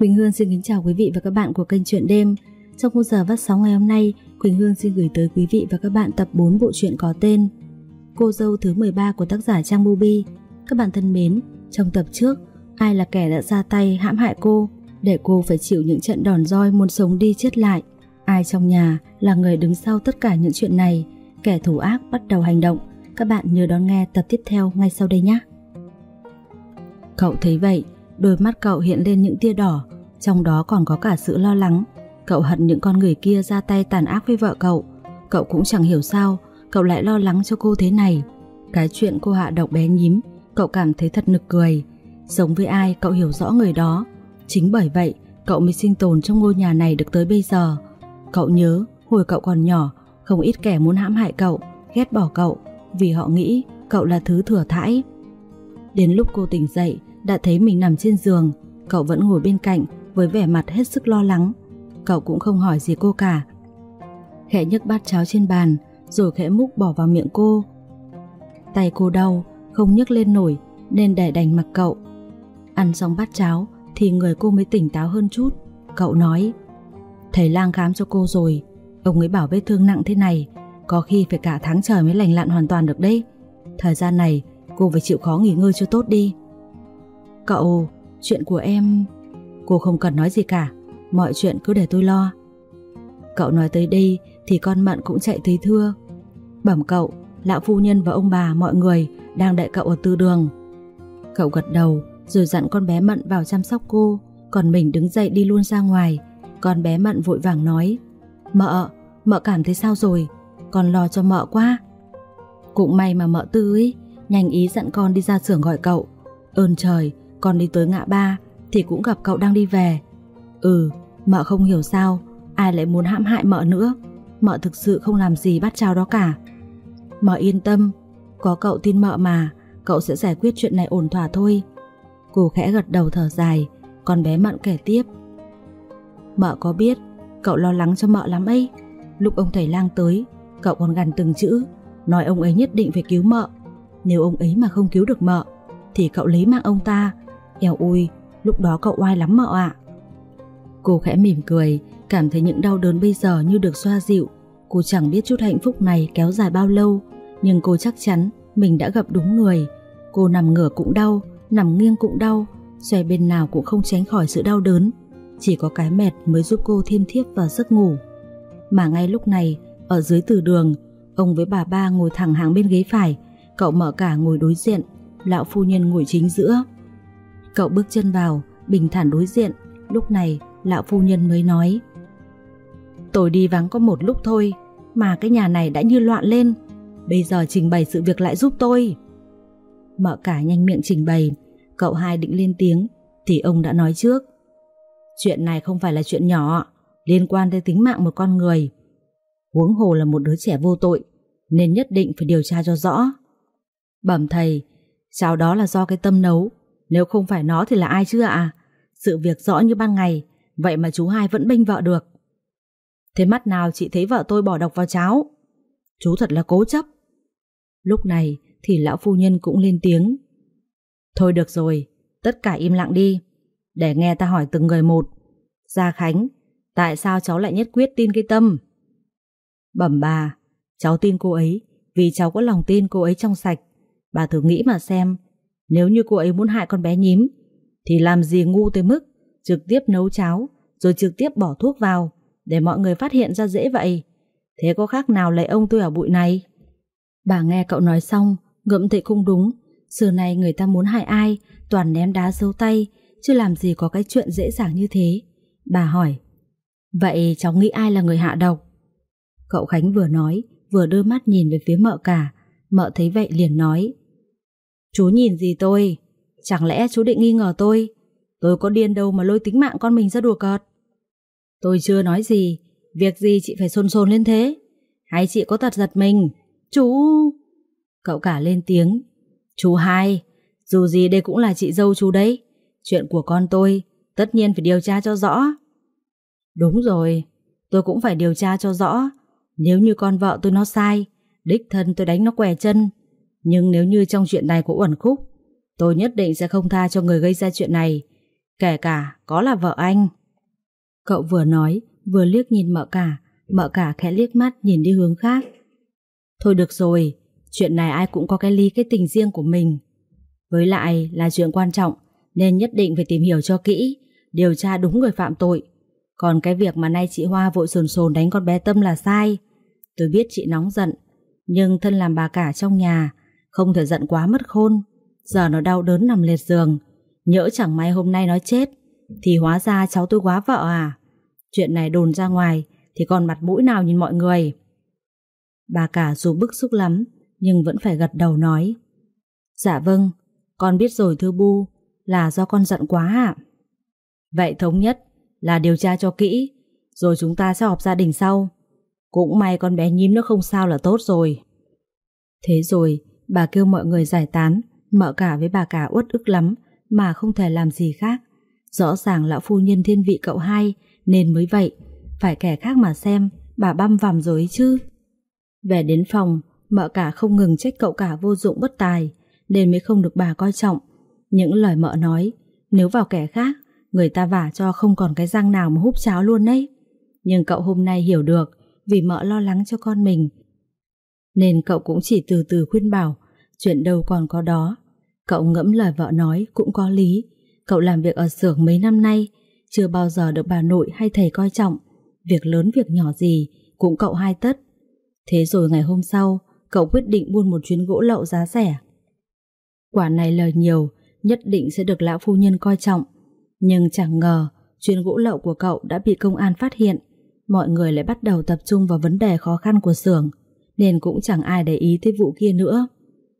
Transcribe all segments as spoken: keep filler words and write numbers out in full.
Quỳnh Hương xin kính chào quý vị và các bạn của kênh Chuyện Đêm. Trong khung giờ phát sóng ngày hôm nay, Quỳnh Hương xin gửi tới quý vị và các bạn tập bốn bộ truyện có tên Cô dâu thứ mười ba của tác giả Trang Bubi. Các bạn thân mến, trong tập trước, ai là kẻ đã ra tay hãm hại cô, để cô phải chịu những trận đòn roi muốn sống đi chết lại? Ai trong nhà là người đứng sau tất cả những chuyện này? Kẻ thủ ác bắt đầu hành động. Các bạn nhớ đón nghe tập tiếp theo ngay sau đây nhé. Cậu thấy vậy, đôi mắt cậu hiện lên những tia đỏ, trong đó còn có cả sự lo lắng. Cậu hận những con người kia ra tay tàn ác với vợ cậu. Cậu cũng chẳng hiểu sao cậu lại lo lắng cho cô thế này. Cái chuyện cô hạ độc bé nhím, cậu cảm thấy thật nực cười. Sống với ai cậu hiểu rõ người đó. Chính bởi vậy cậu mới sinh tồn trong ngôi nhà này được tới bây giờ. Cậu nhớ hồi cậu còn nhỏ, không ít kẻ muốn hãm hại cậu, ghét bỏ cậu, vì họ nghĩ cậu là thứ thừa thãi. Đến lúc cô tỉnh dậy, đã thấy mình nằm trên giường. Cậu vẫn ngồi bên cạnh với vẻ mặt hết sức lo lắng. Cậu cũng không hỏi gì cô cả, khẽ nhấc bát cháo trên bàn rồi khẽ múc bỏ vào miệng cô. Tay cô đau, không nhấc lên nổi nên để đành mặc cậu. Ăn xong bát cháo thì người cô mới tỉnh táo hơn chút. Cậu nói: thầy lang khám cho cô rồi, ông ấy bảo vết thương nặng thế này có khi phải cả tháng trời mới lành lặn hoàn toàn được đấy. Thời gian này cô phải chịu khó nghỉ ngơi cho tốt đi. Cậu, chuyện của em... Cô không cần nói gì cả, mọi chuyện cứ để tôi lo. Cậu nói tới đây thì con Mận cũng chạy tới thưa: bẩm cậu, lão phu nhân và ông bà mọi người đang đợi cậu ở tư đường. Cậu gật đầu rồi dặn con bé Mận vào chăm sóc cô, còn mình đứng dậy đi luôn ra ngoài. Con bé Mận vội vàng nói: mợ, mợ cảm thấy sao rồi? Con lo cho mợ quá. Cũng may mà mợ Tư ấy nhanh ý dặn con đi ra xưởng gọi cậu. Ơn trời, con đi tới ngã ba thì cũng gặp cậu đang đi về. Ừ, mợ không hiểu sao ai lại muốn hãm hại mợ nữa. Mợ thực sự không làm gì bắt cháo đó cả. Mợ yên tâm, có cậu tin mợ mà, cậu sẽ giải quyết chuyện này ổn thỏa thôi. Cô khẽ gật đầu thở dài. Con bé Mận kể tiếp: mợ có biết cậu lo lắng cho mợ lắm ấy. Lúc ông thầy lang tới, cậu còn gằn từng chữ, nói ông ấy nhất định phải cứu mợ. Nếu ông ấy mà không cứu được mợ thì cậu lấy mạng ông ta. Eo ui, lúc đó cậu oai lắm mợ ạ. Cô khẽ mỉm cười, cảm thấy những đau đớn bây giờ như được xoa dịu. Cô chẳng biết chút hạnh phúc này kéo dài bao lâu, nhưng cô chắc chắn mình đã gặp đúng người. Cô nằm ngửa cũng đau, nằm nghiêng cũng đau, xoay bên nào cũng không tránh khỏi sự đau đớn. Chỉ có cái mệt mới giúp cô thiêm thiếp vào giấc ngủ. Mà ngay lúc này, ở dưới từ đường, ông với bà ba ngồi thẳng hàng bên ghế phải, cậu Mợ Cả ngồi đối diện, lão phu nhân ngồi chính giữa. Cậu bước chân vào, bình thản đối diện. Lúc này lão phu nhân mới nói: tôi đi vắng có một lúc thôi mà cái nhà này đã như loạn lên. Bây giờ trình bày sự việc lại giúp tôi. Mợ Cả nhanh miệng trình bày. Cậu hai định lên tiếng thì ông đã nói trước: chuyện này không phải là chuyện nhỏ, liên quan tới tính mạng một con người. Huống hồ là một đứa trẻ vô tội, nên nhất định phải điều tra cho rõ. Bẩm thầy, cháo đó là do cái Tâm nấu, nếu không phải nó thì là ai chứ ạ? Sự việc rõ như ban ngày, vậy mà chú hai vẫn bênh vợ được. Thế mắt nào chị thấy vợ tôi bỏ độc vào cháo? Chú thật là cố chấp. Lúc này thì lão phu nhân cũng lên tiếng: thôi được rồi, tất cả im lặng đi, để nghe ta hỏi từng người một. Gia Khánh, tại sao cháu lại nhất quyết tin cái Tâm? Bẩm bà, cháu tin cô ấy vì cháu có lòng tin cô ấy trong sạch. Bà thử nghĩ mà xem, nếu như cô ấy muốn hại con bé nhím thì làm gì ngu tới mức trực tiếp nấu cháo rồi trực tiếp bỏ thuốc vào để mọi người phát hiện ra dễ vậy. Thế có khác nào lấy ông tôi ở bụi này? Bà nghe cậu nói xong ngẫm thấy không đúng. Xưa nay người ta muốn hại ai toàn ném đá giấu tay, chứ làm gì có cái chuyện dễ dàng như thế. Bà hỏi: vậy cháu nghĩ ai là người hạ độc? Cậu Khánh vừa nói vừa đưa mắt nhìn về phía Mợ Cả. Mợ thấy vậy liền nói: chú nhìn gì tôi? Chẳng lẽ chú định nghi ngờ tôi? Tôi có điên đâu mà lôi tính mạng con mình ra đùa cợt. Tôi chưa nói gì, việc gì chị phải xôn xôn lên thế? Hay chị có tật giật mình? Chú... Cậu Cả lên tiếng: chú hai, dù gì đây cũng là chị dâu chú đấy. Chuyện của con tôi tất nhiên phải điều tra cho rõ. Đúng rồi, tôi cũng phải điều tra cho rõ. Nếu như con vợ tôi nó sai, đích thân tôi đánh nó què chân. Nhưng nếu như trong chuyện này có uẩn khúc, tôi nhất định sẽ không tha cho người gây ra chuyện này. Kể cả có là vợ anh. Cậu vừa nói vừa liếc nhìn Mợ Cả. Mợ Cả khẽ liếc mắt nhìn đi hướng khác. Thôi được rồi, chuyện này ai cũng có cái ly cái tình riêng của mình. Với lại là chuyện quan trọng, nên nhất định phải tìm hiểu cho kỹ, điều tra đúng người phạm tội. Còn cái việc mà nay chị Hoa vội sồn sồn đánh con bé Tâm là sai. Tôi biết chị nóng giận, nhưng thân làm bà cả trong nhà, không thể giận quá mất khôn. Giờ nó đau đớn nằm liệt giường, nhỡ chẳng may hôm nay nó chết thì hóa ra cháu tôi quá vợ à. Chuyện này đồn ra ngoài thì còn mặt mũi nào nhìn mọi người. Bà cả dù bức xúc lắm nhưng vẫn phải gật đầu nói: Dạ vâng, con biết rồi thưa Bu, là do con giận quá ạ. Vậy thống nhất là điều tra cho kỹ, rồi chúng ta sẽ họp gia đình sau. Cũng may con bé nhím nó không sao là tốt rồi. Thế rồi bà kêu mọi người giải tán. Mợ Cả với bà cả uất ức lắm mà không thể làm gì khác. Rõ ràng lão phu nhân thiên vị cậu hai nên mới vậy. Phải kẻ khác mà xem, bà băm vằm rồi ấy chứ. Về đến phòng, Mợ Cả không ngừng trách cậu cả vô dụng bất tài, nên mới không được bà coi trọng. Những lời mợ nói, nếu vào kẻ khác, người ta vả cho không còn cái răng nào mà húp cháo luôn đấy. Nhưng cậu hôm nay hiểu được, vì mợ lo lắng cho con mình, nên cậu cũng chỉ từ từ khuyên bảo. Chuyện đâu còn có đó. Cậu ngẫm lời vợ nói cũng có lý. Cậu làm việc ở xưởng mấy năm nay, chưa bao giờ được bà nội hay thầy coi trọng. Việc lớn việc nhỏ gì cũng cậu hai tất. Thế rồi ngày hôm sau, cậu quyết định buôn một chuyến gỗ lậu giá rẻ. Quả này lời nhiều, nhất định sẽ được lão phu nhân coi trọng. Nhưng chẳng ngờ chuyến gỗ lậu của cậu đã bị công an phát hiện. Mọi người lại bắt đầu tập trung vào vấn đề khó khăn của xưởng, nên cũng chẳng ai để ý tới vụ kia nữa.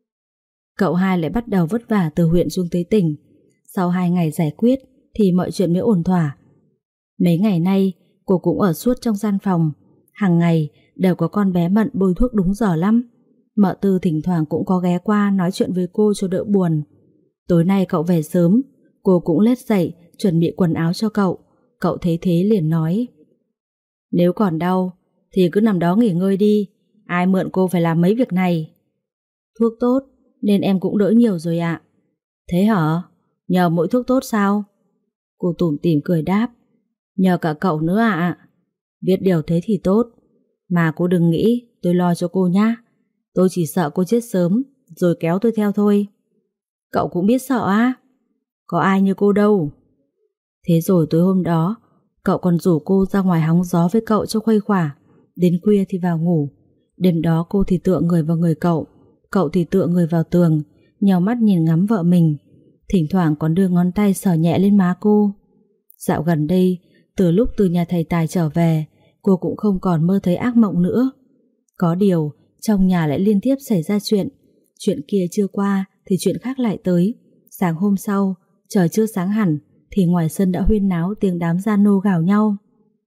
Cậu hai lại bắt đầu vất vả từ huyện xuống tới tỉnh. Sau hai ngày giải quyết thì mọi chuyện mới ổn thỏa. Mấy ngày nay cô cũng ở suốt trong gian phòng. Hàng ngày đều có con bé Mận bôi thuốc đúng giờ lắm. Mợ Tư thỉnh thoảng cũng có ghé qua nói chuyện với cô cho đỡ buồn. Tối nay cậu về sớm, cô cũng lết dậy chuẩn bị quần áo cho cậu. Cậu thấy thế liền nói: Nếu còn đau thì cứ nằm đó nghỉ ngơi đi, ai mượn cô phải làm mấy việc này. Thuốc tốt nên em cũng đỡ nhiều rồi ạ. Thế hả? Nhờ mỗi thuốc tốt sao? Cô tủm tỉm cười đáp: Nhờ cả cậu nữa ạ. Biết điều thế thì tốt. Mà cô đừng nghĩ tôi lo cho cô nhá. Tôi chỉ sợ cô chết sớm rồi kéo tôi theo thôi. Cậu cũng biết sợ á? Có ai như cô đâu. Thế rồi tối hôm đó, cậu còn rủ cô ra ngoài hóng gió với cậu cho khuây khỏa. Đến khuya thì vào ngủ. Đêm đó cô thì tựa người vào người cậu, cậu thì tựa người vào tường, nhào mắt nhìn ngắm vợ mình, thỉnh thoảng còn đưa ngón tay sờ nhẹ lên má cô. Dạo gần đây, từ lúc từ nhà thầy Tài trở về, cô cũng không còn mơ thấy ác mộng nữa. Có điều, trong nhà lại liên tiếp xảy ra chuyện. Chuyện kia chưa qua thì chuyện khác lại tới. Sáng hôm sau, trời chưa sáng hẳn thì ngoài sân đã huyên náo tiếng đám gia nô gào nhau: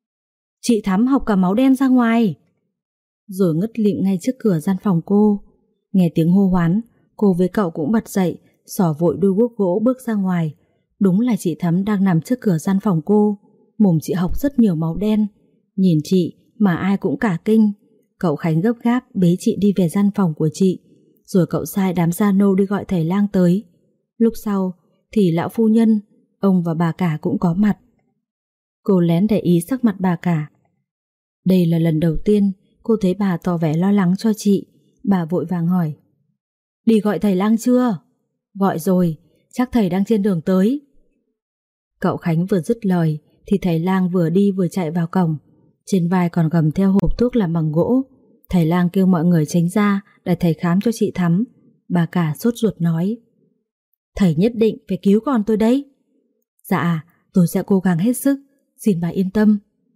Chị Thắm học cả máu đen ra ngoài! Rồi ngất lịm ngay trước cửa gian phòng cô. Nghe tiếng hô hoán, cô với cậu cũng bật dậy, xỏ vội đôi guốc gỗ bước ra ngoài. Đúng là chị Thắm đang nằm trước cửa gian phòng cô. Mồm chị học rất nhiều máu đen. Nhìn chị mà ai cũng cả kinh. Cậu Khánh gấp gáp bế chị đi về gian phòng của chị, rồi cậu sai đám gia nô đi gọi thầy lang tới. Lúc sau thì lão phu nhân, ông và bà cả cũng có mặt. Cô lén để ý sắc mặt bà cả. Đây là lần đầu tiên cô thấy bà tỏ vẻ lo lắng cho chị. Bà vội vàng hỏi: Đi gọi thầy lang chưa? Gọi rồi, chắc thầy đang trên đường tới. Cậu Khánh vừa dứt lời thì thầy lang vừa đi vừa chạy vào cổng. Trên vai còn gầm theo hộp thuốc làm bằng gỗ. Thầy lang kêu mọi người tránh ra để thầy khám cho chị Thắm. Bà cả sốt ruột nói: Thầy nhất định phải cứu con tôi đấy. Dạ, tôi sẽ cố gắng hết sức, xin bà yên tâm.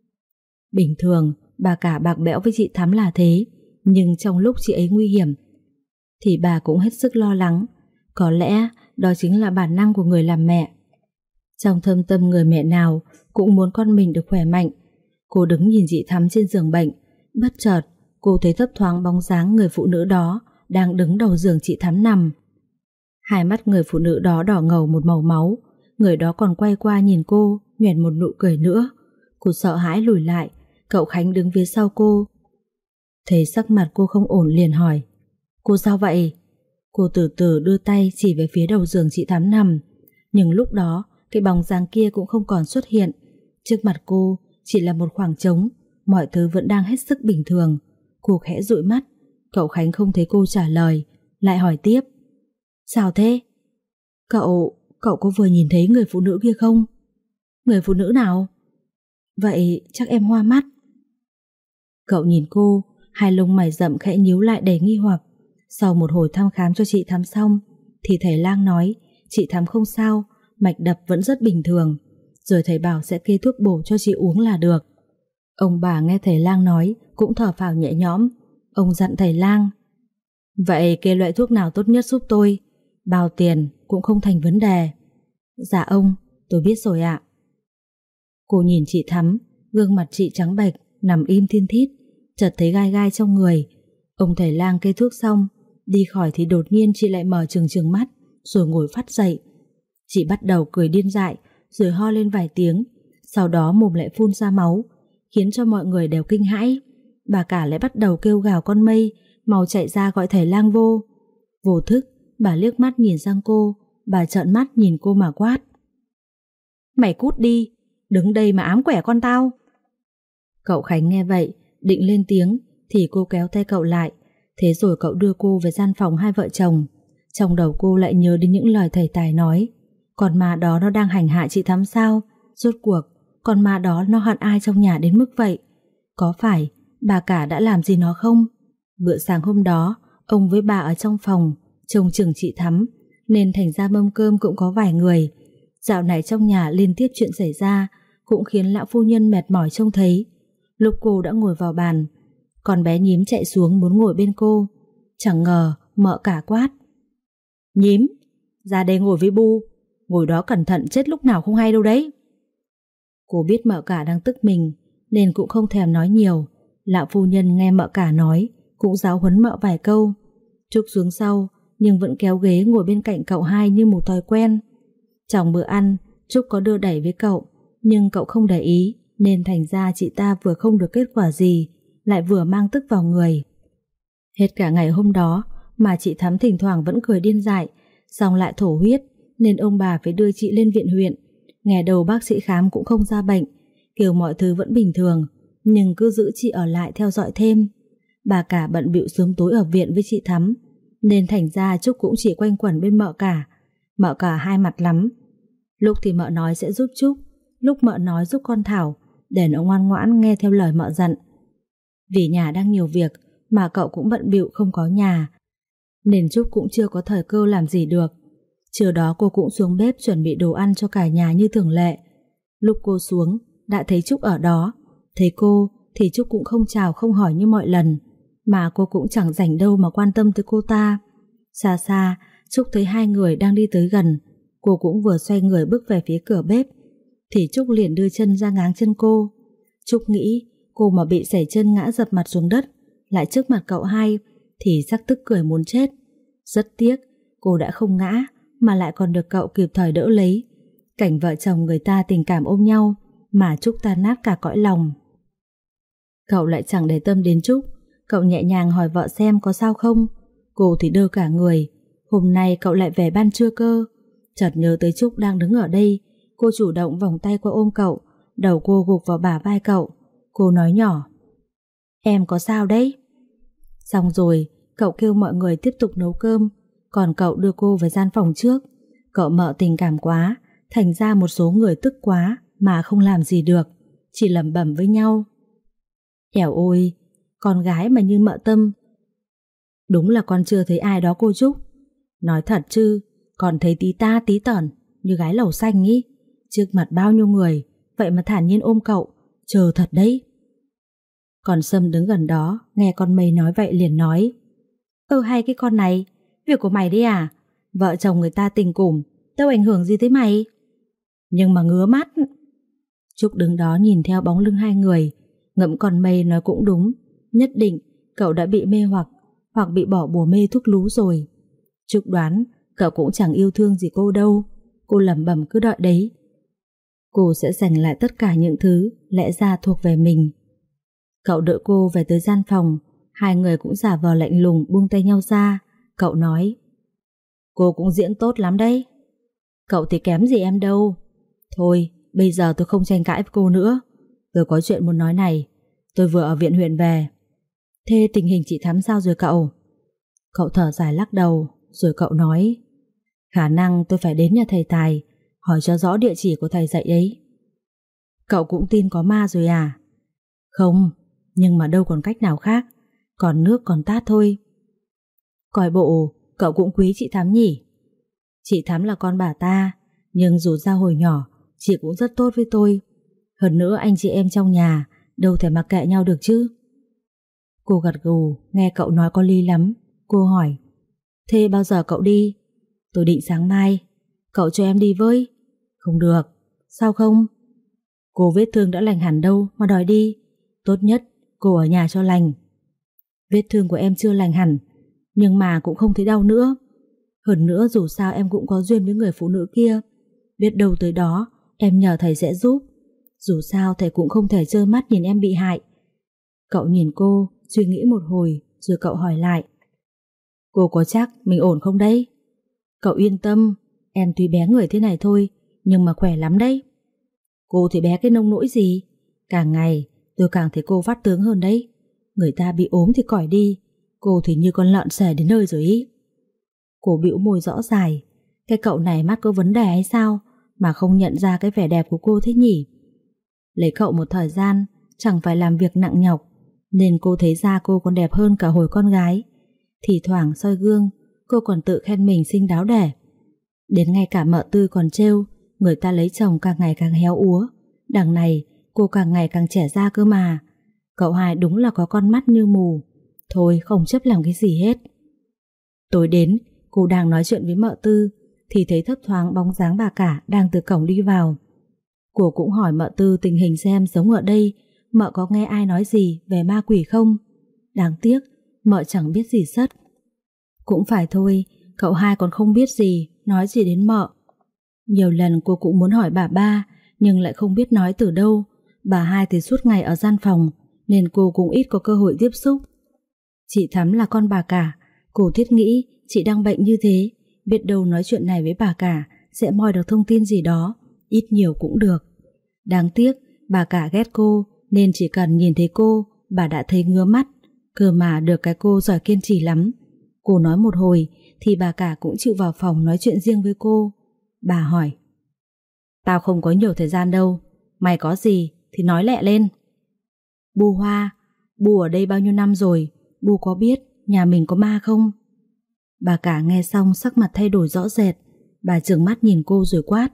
Bình thường bà cả bạc bẽo với chị Thắm là thế, nhưng trong lúc chị ấy nguy hiểm thì bà cũng hết sức lo lắng. Có lẽ đó chính là bản năng của người làm mẹ. Trong thâm tâm người mẹ nào cũng muốn con mình được khỏe mạnh. Cô đứng nhìn chị Thắm trên giường bệnh. Bất chợt cô thấy thấp thoáng bóng dáng người phụ nữ đó đang đứng đầu giường chị Thắm nằm. Hai mắt người phụ nữ đó đỏ ngầu một màu máu. Người đó còn quay qua nhìn cô, nhoẻn một nụ cười nữa. Cô sợ hãi lùi lại. Cậu Khánh đứng phía sau cô. Thấy sắc mặt cô không ổn liền hỏi: Cô sao vậy? Cô từ từ đưa tay chỉ về phía đầu giường chị Thắm nằm. Nhưng lúc đó Cái bóng dáng kia cũng không còn xuất hiện. Trước mặt cô chỉ là một khoảng trống, mọi thứ vẫn đang hết sức bình thường. Cô khẽ dụi mắt. Cậu Khánh không thấy cô trả lời, lại hỏi tiếp. Sao thế? Cậu, cậu có vừa nhìn thấy người phụ nữ kia không? Người phụ nữ nào? Vậy chắc em hoa mắt. Cậu nhìn cô, hai lông mày rậm khẽ nhíu lại đầy nghi hoặc. Sau một hồi thăm khám cho chị Thắm xong, thì thầy lang nói chị Thắm không sao, mạch đập vẫn rất bình thường, rồi thầy bảo sẽ kê thuốc bổ cho chị uống là được. Ông bà nghe thầy lang nói cũng thở phào nhẹ nhõm. Ông dặn thầy lang: Vậy kê loại thuốc nào tốt nhất giúp tôi? Bao tiền cũng không thành vấn đề. Dạ ông, tôi biết rồi ạ. Cô nhìn chị Thắm, gương mặt chị trắng bệch, nằm im thiên thít, chợt thấy gai gai trong người. Ông thầy lang kê thuốc xong, đi khỏi thì đột nhiên chị lại mở trừng trừng mắt, rồi ngồi phắt dậy. Chị bắt đầu cười điên dại, rồi ho lên vài tiếng, sau đó mồm lại phun ra máu, khiến cho mọi người đều kinh hãi. Bà cả lại bắt đầu kêu gào con mây mau chạy ra gọi thầy lang vô. Vô thức, bà liếc mắt nhìn sang cô, bà trợn mắt nhìn cô mà quát: Mày cút đi, đứng đây mà ám quẻ con tao. Cậu Khánh nghe vậy, định lên tiếng thì cô kéo tay cậu lại. Thế rồi cậu đưa cô về gian phòng hai vợ chồng. Trong đầu cô lại nhớ đến những lời thầy Tài nói. Con ma đó nó đang hành hạ chị Thắm sao? Rốt cuộc con ma đó nó hận ai trong nhà đến mức vậy? Có phải bà cả đã làm gì nó không? Bữa sáng hôm đó, ông với bà ở trong phòng trông chừng chị Thắm, nên thành ra mâm cơm cũng có vài người. Dạo này trong nhà liên tiếp chuyện xảy ra, cũng khiến lão phu nhân mệt mỏi trông thấy. Lúc cô đã ngồi vào bàn, con bé Nhím chạy xuống muốn ngồi bên cô. Chẳng ngờ mợ cả quát: Nhím, ra đây ngồi với bu, ngồi đó cẩn thận chết lúc nào không hay đâu đấy. Cô biết mợ cả đang tức mình, nên cũng không thèm nói nhiều. Lão phu nhân nghe mợ cả nói, cũng giáo huấn mợ vài câu. Trúc xuống sau, nhưng vẫn kéo ghế ngồi bên cạnh cậu hai như một thói quen. Trong bữa ăn, Trúc có đưa đẩy với cậu, nhưng cậu không để ý, nên thành ra chị ta vừa không được kết quả gì, lại vừa mang tức vào người. Hết cả ngày hôm đó mà chị Thắm thỉnh thoảng vẫn cười điên dại, xong lại thổ huyết, nên ông bà phải đưa chị lên viện huyện. Nghe đầu bác sĩ khám cũng không ra bệnh, kêu mọi thứ vẫn bình thường, nhưng cứ giữ chị ở lại theo dõi thêm. Bà cả bận bịu sớm tối ở viện với chị Thắm, nên thành ra Trúc cũng chỉ quanh quẩn bên mợ cả. Mợ cả hai mặt lắm. Lúc thì mợ nói sẽ giúp Trúc, lúc mợ nói giúp con Thảo, để nó ngoan ngoãn nghe theo lời mợ dặn. Vì nhà đang nhiều việc mà cậu cũng bận bịu không có nhà, nên Trúc cũng chưa có thời cơ làm gì được. Trưa đó cô cũng xuống bếp chuẩn bị đồ ăn cho cả nhà như thường lệ. Lúc cô xuống đã thấy Trúc ở đó. Thấy cô thì Trúc cũng không chào không hỏi như mọi lần, mà cô cũng chẳng rảnh đâu mà quan tâm tới cô ta. Xa xa Trúc thấy hai người đang đi tới gần. Cô cũng vừa xoay người bước về phía cửa bếp, thì Trúc liền đưa chân ra ngáng chân cô. Trúc nghĩ cô mà bị sẩy chân ngã dập mặt xuống đất lại trước mặt cậu hai thì sắc tức cười muốn chết. Rất tiếc cô đã không ngã, mà lại còn được cậu kịp thời đỡ lấy. Cảnh vợ chồng người ta tình cảm ôm nhau mà Trúc tan nát cả cõi lòng. Cậu lại chẳng để tâm đến Trúc. Cậu nhẹ nhàng hỏi vợ xem có sao không. Cô thì đơ cả người. Hôm nay cậu lại về ban trưa cơ. Chợt nhớ tới Trúc đang đứng ở đây, cô chủ động vòng tay qua ôm cậu, đầu cô gục vào bả vai cậu. Cô nói nhỏ: Em có sao đấy? Xong rồi cậu kêu mọi người tiếp tục nấu cơm, còn cậu đưa cô về gian phòng trước. Cậu mợ tình cảm quá, thành ra một số người tức quá mà không làm gì được, chỉ lẩm bẩm với nhau: Ẻo ôi, con gái mà như mợ Tâm. Đúng là con chưa thấy ai đó cô Trúc. Nói thật chứ, còn thấy tí ta tí tởn như gái lầu xanh ý. Trước mặt bao nhiêu người, vậy mà thản nhiên ôm cậu, chờ thật đấy. Còn Sâm đứng gần đó, nghe con Mây nói vậy liền nói: Ơ hay cái con này, việc của mày đấy à? Vợ chồng người ta tình củng, đâu ảnh hưởng gì tới mày. Nhưng mà ngứa mắt. Trúc đứng đó nhìn theo bóng lưng hai người, ngẫm con Mây nói cũng đúng. Nhất định cậu đã bị mê hoặc, hoặc bị bỏ bùa mê thuốc lú rồi. Trúc đoán cậu cũng chẳng yêu thương gì cô đâu. Cô lẩm bẩm cứ đợi đấy. Cô sẽ giành lại tất cả những thứ lẽ ra thuộc về mình. Cậu đợi cô về tới gian phòng. Hai người cũng giả vờ lạnh lùng buông tay nhau ra. Cậu nói: Cô cũng diễn tốt lắm đấy. Cậu thì kém gì em đâu. Thôi, bây giờ tôi không tranh cãi với cô nữa. Tôi có chuyện muốn nói này. Tôi vừa ở viện huyện về. Thế tình hình chị Thắm sao rồi cậu? Cậu thở dài lắc đầu, rồi cậu nói: khả năng tôi phải đến nhà thầy Tài hỏi cho rõ địa chỉ của thầy dạy ấy. Cậu cũng tin có ma rồi à? Không, nhưng mà đâu còn cách nào khác. Còn nước còn tát thôi. Coi bộ cậu cũng quý chị Thắm nhỉ? Chị Thắm là con bà ta, nhưng dù sao hồi nhỏ chị cũng rất tốt với tôi. Hơn nữa anh chị em trong nhà đâu thể mặc kệ nhau được chứ. Cô gật gù, nghe cậu nói có lý lắm. Cô hỏi: thế bao giờ cậu đi? Tôi định sáng mai. Cậu cho em đi với. Không được. Sao không? Cô vết thương đã lành hẳn đâu mà đòi đi. Tốt nhất cô ở nhà cho lành. Vết thương của em chưa lành hẳn, nhưng mà cũng không thấy đau nữa. Hơn nữa dù sao em cũng có duyên với người phụ nữ kia. Biết đâu tới đó em nhờ thầy sẽ giúp. Dù sao thầy cũng không thể trơ mắt nhìn em bị hại. Cậu nhìn cô, suy nghĩ một hồi, rồi cậu hỏi lại: cô có chắc mình ổn không đấy? Cậu yên tâm, em tuy bé người thế này thôi, nhưng mà khỏe lắm đấy. Cô thì bé cái nông nỗi gì. Càng ngày tôi càng thấy cô vắt tướng hơn đấy. Người ta bị ốm thì cỏi đi, cô thì như con lợn xề đến nơi rồi ý. Cô bĩu môi rõ dài. Cái cậu này mắt có vấn đề hay sao mà không nhận ra cái vẻ đẹp của cô thế nhỉ? Lấy cậu một thời gian, chẳng phải làm việc nặng nhọc, nên cô thấy da cô còn đẹp hơn cả hồi con gái. Thì thoảng soi gương, cô còn tự khen mình xinh đáo đẻ. Đến ngay cả mợ Tư còn trêu người ta lấy chồng càng ngày càng héo úa. Đằng này cô càng ngày càng trẻ ra cơ mà. Cậu hai đúng là có con mắt như mù. Thôi không chấp làm cái gì hết. Tối đến, cô đang nói chuyện với mợ Tư thì thấy thấp thoáng bóng dáng bà cả đang từ cổng đi vào. Cô cũng hỏi mợ Tư tình hình xem sống ở đây mợ có nghe ai nói gì về ma quỷ không. Đáng tiếc mợ chẳng biết gì sất. Cũng phải thôi, cậu hai còn không biết gì nói gì đến mợ. Nhiều lần cô cũng muốn hỏi bà ba, nhưng lại không biết nói từ đâu. Bà hai thì suốt ngày ở gian phòng, nên cô cũng ít có cơ hội tiếp xúc. Chị Thắm là con bà cả, cô thiết nghĩ chị đang bệnh như thế, biết đâu nói chuyện này với bà cả sẽ moi được thông tin gì đó, ít nhiều cũng được. Đáng tiếc bà cả ghét cô, nên chỉ cần nhìn thấy cô bà đã thấy ngứa mắt. Cơ mà được cái cô giỏi kiên trì lắm. Cô nói một hồi thì bà cả cũng chịu vào phòng nói chuyện riêng với cô. Bà hỏi: tao không có nhiều thời gian đâu, mày có gì thì nói lẹ lên. Bu Hoa, Bu ở đây bao nhiêu năm rồi, Bu có biết nhà mình có ma không? Bà cả nghe xong sắc mặt thay đổi rõ rệt. Bà trừng mắt nhìn cô rồi quát: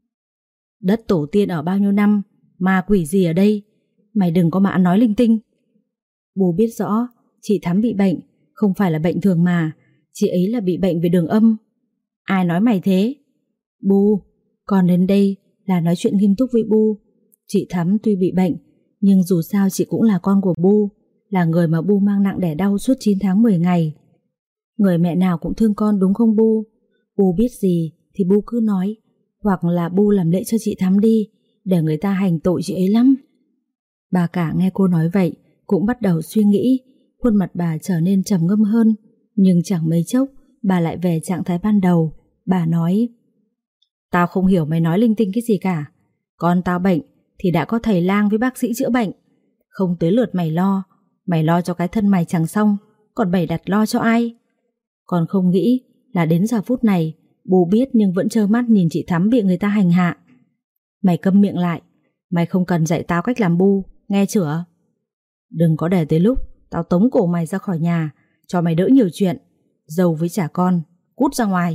đất tổ tiên ở bao nhiêu năm, ma quỷ gì ở đây? Mày đừng có mà ăn nói linh tinh. Bu biết rõ chị Thắm bị bệnh, không phải là bệnh thường mà. Chị ấy là bị bệnh về đường âm. Ai nói mày thế? Bu, con đến đây là nói chuyện nghiêm túc với Bu. Chị Thắm tuy bị bệnh, nhưng dù sao chị cũng là con của Bu, là người mà Bu mang nặng đẻ đau suốt chín tháng mười ngày. Người mẹ nào cũng thương con đúng không Bu? Bu biết gì thì Bu cứ nói, hoặc là Bu làm lễ cho chị Thắm đi, để người ta hành tội chị ấy lắm. Bà cả nghe cô nói vậy cũng bắt đầu suy nghĩ. Khuôn mặt bà trở nên trầm ngâm hơn, nhưng chẳng mấy chốc bà lại về trạng thái ban đầu. Bà nói: tao không hiểu mày nói linh tinh cái gì cả. Con tao bệnh thì đã có thầy lang với bác sĩ chữa bệnh, không tới lượt mày lo. Mày lo cho cái thân mày chẳng xong, còn bày đặt lo cho ai? Con không nghĩ là đến giờ phút này Bu biết nhưng vẫn trơ mắt nhìn chị Thắm bị người ta hành hạ. Mày câm miệng lại. Mày không cần dạy tao cách làm Bu, nghe chưa? Đừng có để tới lúc tao tống cổ mày ra khỏi nhà, cho mày đỡ nhiều chuyện. Giàu với trả con, cút ra ngoài.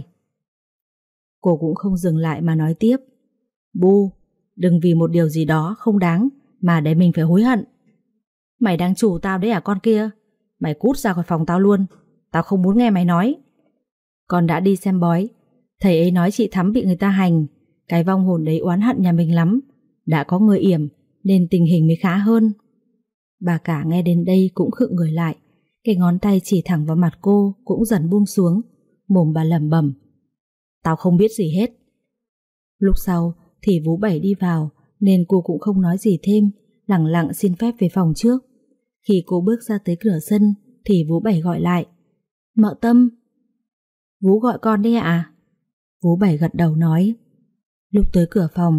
Cô cũng không dừng lại mà nói tiếp: Bu, đừng vì một điều gì đó không đáng mà để mình phải hối hận. Mày đang chủ tao đấy à con kia? Mày cút ra khỏi phòng tao luôn. Tao không muốn nghe mày nói. Con đã đi xem bói, thầy ấy nói chị Thắm bị người ta hành. Cái vong hồn đấy oán hận nhà mình lắm. Đã có người yểm nên tình hình mới khá hơn. Bà cả nghe đến đây cũng khựng người lại. Cái ngón tay chỉ thẳng vào mặt cô cũng dần buông xuống. Mồm bà lẩm bẩm: tao không biết gì hết. Lúc sau thì Vú Bảy đi vào, nên cô cũng không nói gì thêm, lẳng lặng xin phép về phòng trước. Khi cô bước ra tới cửa sân thì Vú Bảy gọi lại: Mợ Tâm. Vú gọi con đấy ạ? À? Vú Bảy gật đầu nói. Lúc tới cửa phòng,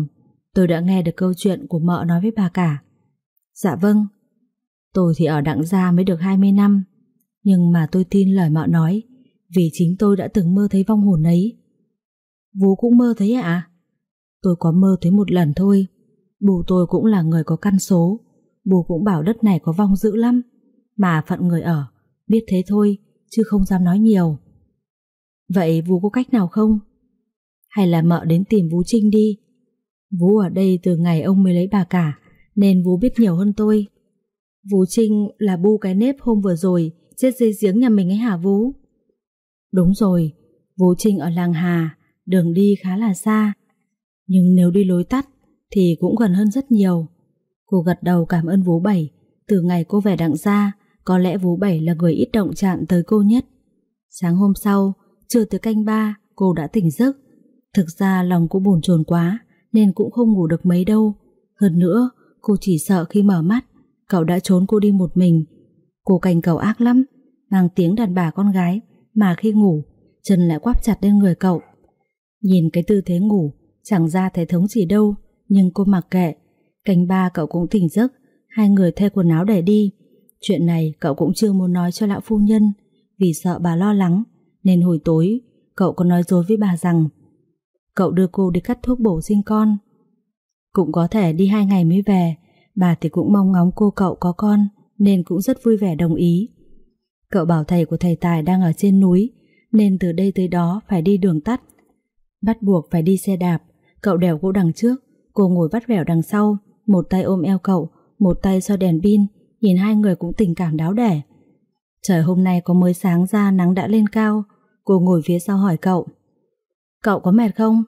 tôi đã nghe được câu chuyện của mợ nói với bà cả. Dạ vâng. Tôi thì ở Đặng Gia mới được hai mươi năm, nhưng mà tôi tin lời mợ nói, vì chính tôi đã từng mơ thấy vong hồn ấy. Vú cũng mơ thấy ạ? À? Tôi có mơ thấy một lần thôi. Bố tôi cũng là người có căn số. Bố cũng bảo đất này có vong dữ lắm, mà phận người ở, biết thế thôi, chứ không dám nói nhiều. Vậy Vú có cách nào không? Hay là mợ đến tìm Vú Trinh đi. Vú ở đây từ ngày ông mới lấy bà cả, nên Vú biết nhiều hơn tôi. Vú Trinh là bu cái nếp hôm vừa rồi chết dưới giếng nhà mình ấy hả Vú? Đúng rồi, Vú Trinh ở làng Hà, đường đi khá là xa, nhưng nếu đi lối tắt thì cũng gần hơn rất nhiều. Cô gật đầu cảm ơn Vú Bảy. Từ ngày cô về Đặng Gia, có lẽ Vú Bảy là người ít động chạm tới cô nhất. Sáng hôm sau, chưa tới canh ba, cô đã tỉnh giấc. Thực ra lòng cô bồn chồn quá, nên cũng không ngủ được mấy đâu. Hơn nữa, cô chỉ sợ khi mở mắt, cậu đã trốn cô đi một mình. Cô canh cậu ác lắm, mang tiếng đàn bà con gái, mà khi ngủ, chân lại quắp chặt lên người cậu. Nhìn cái tư thế ngủ, chẳng ra thể thống gì đâu, nhưng cô mặc kệ. Canh ba cậu cũng tỉnh giấc, hai người thay quần áo để đi. Chuyện này cậu cũng chưa muốn nói cho lão phu nhân, vì sợ bà lo lắng, nên hồi tối cậu có nói dối với bà rằng cậu đưa cô đi cắt thuốc bổ sinh con. Cũng có thể đi hai ngày mới về. Bà thì cũng mong ngóng cô cậu có con, nên cũng rất vui vẻ đồng ý. Cậu bảo thầy của thầy Tài đang ở trên núi, nên từ đây tới đó phải đi đường tắt, bắt buộc phải đi xe đạp. Cậu đèo cô đằng trước, cô ngồi vắt vẻo đằng sau, một tay ôm eo cậu, một tay soi đèn pin. Nhìn hai người cũng tình cảm đáo đẻ. Trời hôm nay có mới sáng ra, nắng đã lên cao. Cô ngồi phía sau hỏi cậu: Cậu có mệt không?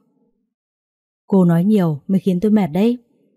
Cô nói nhiều mới khiến tôi mệt đấy.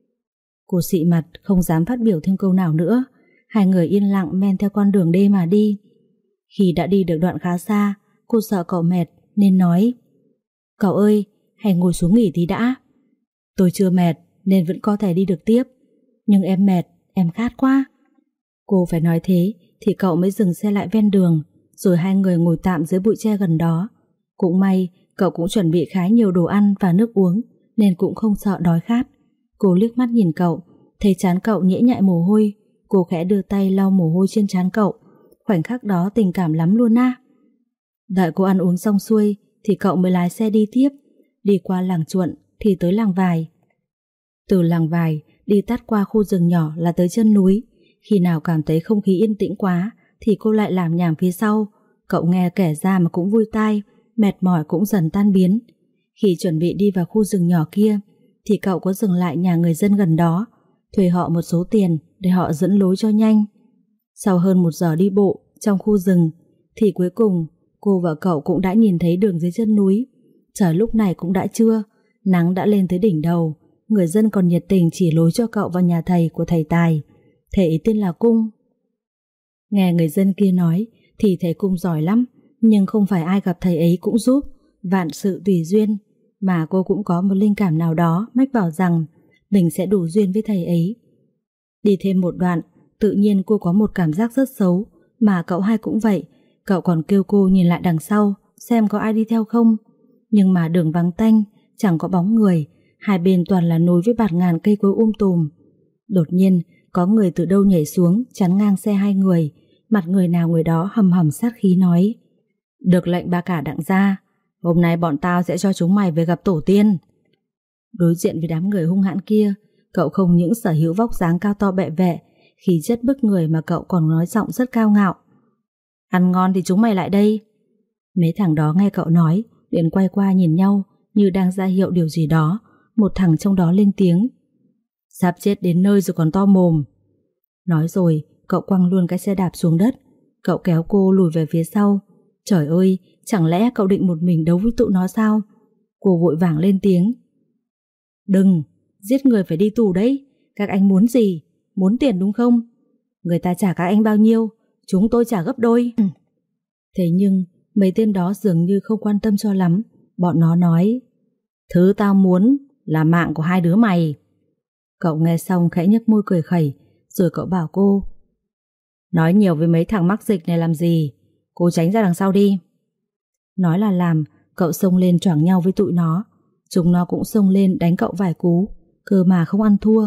Cô xị mặt không dám phát biểu thêm câu nào nữa. Hai người yên lặng men theo con đường đê mà đi. Khi đã đi được đoạn khá xa, cô sợ cậu mệt nên nói: Cậu ơi, hãy ngồi xuống nghỉ tí đã. Tôi chưa mệt nên vẫn có thể đi được tiếp, nhưng em mệt, em khát quá. Cô phải nói thế thì cậu mới dừng xe lại ven đường, rồi hai người ngồi tạm dưới bụi tre gần đó. Cũng may cậu cũng chuẩn bị khá nhiều đồ ăn và nước uống, nên cũng không sợ đói khát. Cô liếc mắt nhìn cậu, thấy trán cậu nhễ nhại mồ hôi. Cô khẽ đưa tay lau mồ hôi trên trán cậu. Khoảnh khắc đó tình cảm lắm luôn à. Đợi cô ăn uống xong xuôi thì cậu mới lái xe đi tiếp. Đi qua làng Chuộn thì tới làng Vài. Từ làng Vài đi tắt qua khu rừng nhỏ là tới chân núi. Khi nào cảm thấy không khí yên tĩnh quá thì cô lại làm nhảm phía sau. Cậu nghe kể ra mà cũng vui tai, mệt mỏi cũng dần tan biến. Khi chuẩn bị đi vào khu rừng nhỏ kia thì cậu có dừng lại nhà người dân gần đó, thuê họ một số tiền để họ dẫn lối cho nhanh. Sau hơn một giờ đi bộ trong khu rừng thì cuối cùng cô và cậu cũng đã nhìn thấy đường dưới chân núi. Trời lúc này cũng đã trưa, nắng đã lên tới đỉnh đầu. Người dân còn nhiệt tình chỉ lối cho cậu vào nhà thầy của thầy Tài. Thầy ấy tên là Cung. Nghe người dân kia nói thì thầy Cung giỏi lắm, nhưng không phải ai gặp thầy ấy cũng giúp, vạn sự tùy duyên. Mà cô cũng có một linh cảm nào đó mách bảo rằng mình sẽ đủ duyên với thầy ấy. Đi thêm một đoạn, tự nhiên cô có một cảm giác rất xấu, mà cậu hai cũng vậy. Cậu còn kêu cô nhìn lại đằng sau xem có ai đi theo không. Nhưng mà đường vắng tanh, chẳng có bóng người, hai bên toàn là núi với bạt ngàn cây cối um tùm. Đột nhiên có người từ đâu nhảy xuống chắn ngang xe hai người. Mặt người nào người đó hầm hầm sát khí nói: Được lệnh bà cả Đặng Gia, hôm nay bọn tao sẽ cho chúng mày về gặp tổ tiên. Đối diện với đám người hung hãn kia, cậu không những sở hữu vóc dáng cao to bẹ vẹ, khí chất bức người, mà cậu còn nói giọng rất cao ngạo: Ăn ngon thì chúng mày lại đây. Mấy thằng đó nghe cậu nói liền quay qua nhìn nhau như đang ra hiệu điều gì đó. Một thằng trong đó lên tiếng: Sắp chết đến nơi rồi còn to mồm. Nói rồi cậu quăng luôn cái xe đạp xuống đất. Cậu kéo cô lùi về phía sau. Trời ơi, chẳng lẽ cậu định một mình đấu với tụi nó sao? Cô vội vàng lên tiếng: Đừng, giết người phải đi tù đấy. Các anh muốn gì? Muốn tiền đúng không? Người ta trả các anh bao nhiêu, chúng tôi trả gấp đôi. Thế nhưng mấy tên đó dường như không quan tâm cho lắm. Bọn nó nói: Thứ tao muốn là mạng của hai đứa mày. Cậu nghe xong khẽ nhếch môi cười khẩy. Rồi cậu bảo cô: Nói nhiều với mấy thằng mắc dịch này làm gì? Cô tránh ra đằng sau đi. Nói là làm, cậu xông lên choảng nhau với tụi nó. Chúng nó cũng xông lên đánh cậu vài cú. cơ mà không ăn thua.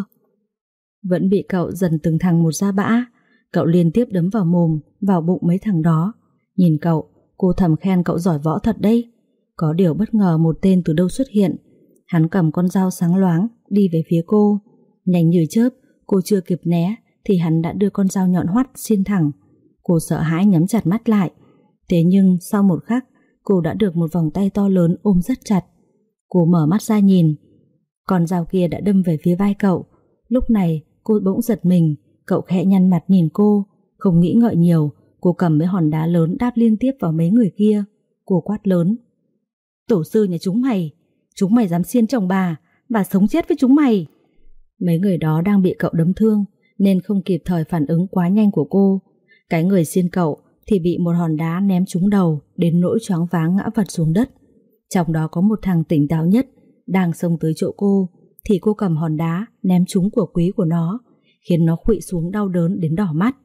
Vẫn bị cậu dần từng thằng một ra bã. Cậu liên tiếp đấm vào mồm, vào bụng mấy thằng đó. Nhìn cậu, cô thầm khen cậu giỏi võ thật đấy. Có điều bất ngờ một tên từ đâu xuất hiện. Hắn cầm con dao sáng loáng đi về phía cô. Nhanh như chớp, cô chưa kịp né thì hắn đã đưa con dao nhọn hoắt xiên thẳng. Cô sợ hãi nhắm chặt mắt lại. Thế nhưng sau một khắc, cô đã được một vòng tay to lớn ôm rất chặt. Cô mở mắt ra nhìn, con dao kia đã đâm về phía vai cậu. Lúc này cô bỗng giật mình. Cậu khẽ nhăn mặt nhìn cô. Không nghĩ ngợi nhiều, cô cầm mấy hòn đá lớn đáp liên tiếp vào mấy người kia. Cô quát lớn: "Tổ sư nhà chúng mày, chúng mày dám xiên chồng bà, bà sống chết với chúng mày." Mấy người đó đang bị cậu đấm thương nên không kịp thời phản ứng quá nhanh của cô. Cái người xiên cậu thì bị một hòn đá ném trúng đầu, đến nỗi choáng váng ngã vật xuống đất. Trong đó có một thằng tỉnh táo nhất đang xông tới chỗ cô, thì cô cầm hòn đá ném trúng của quý của nó, khiến nó khuỵu xuống đau đớn đến đỏ mắt.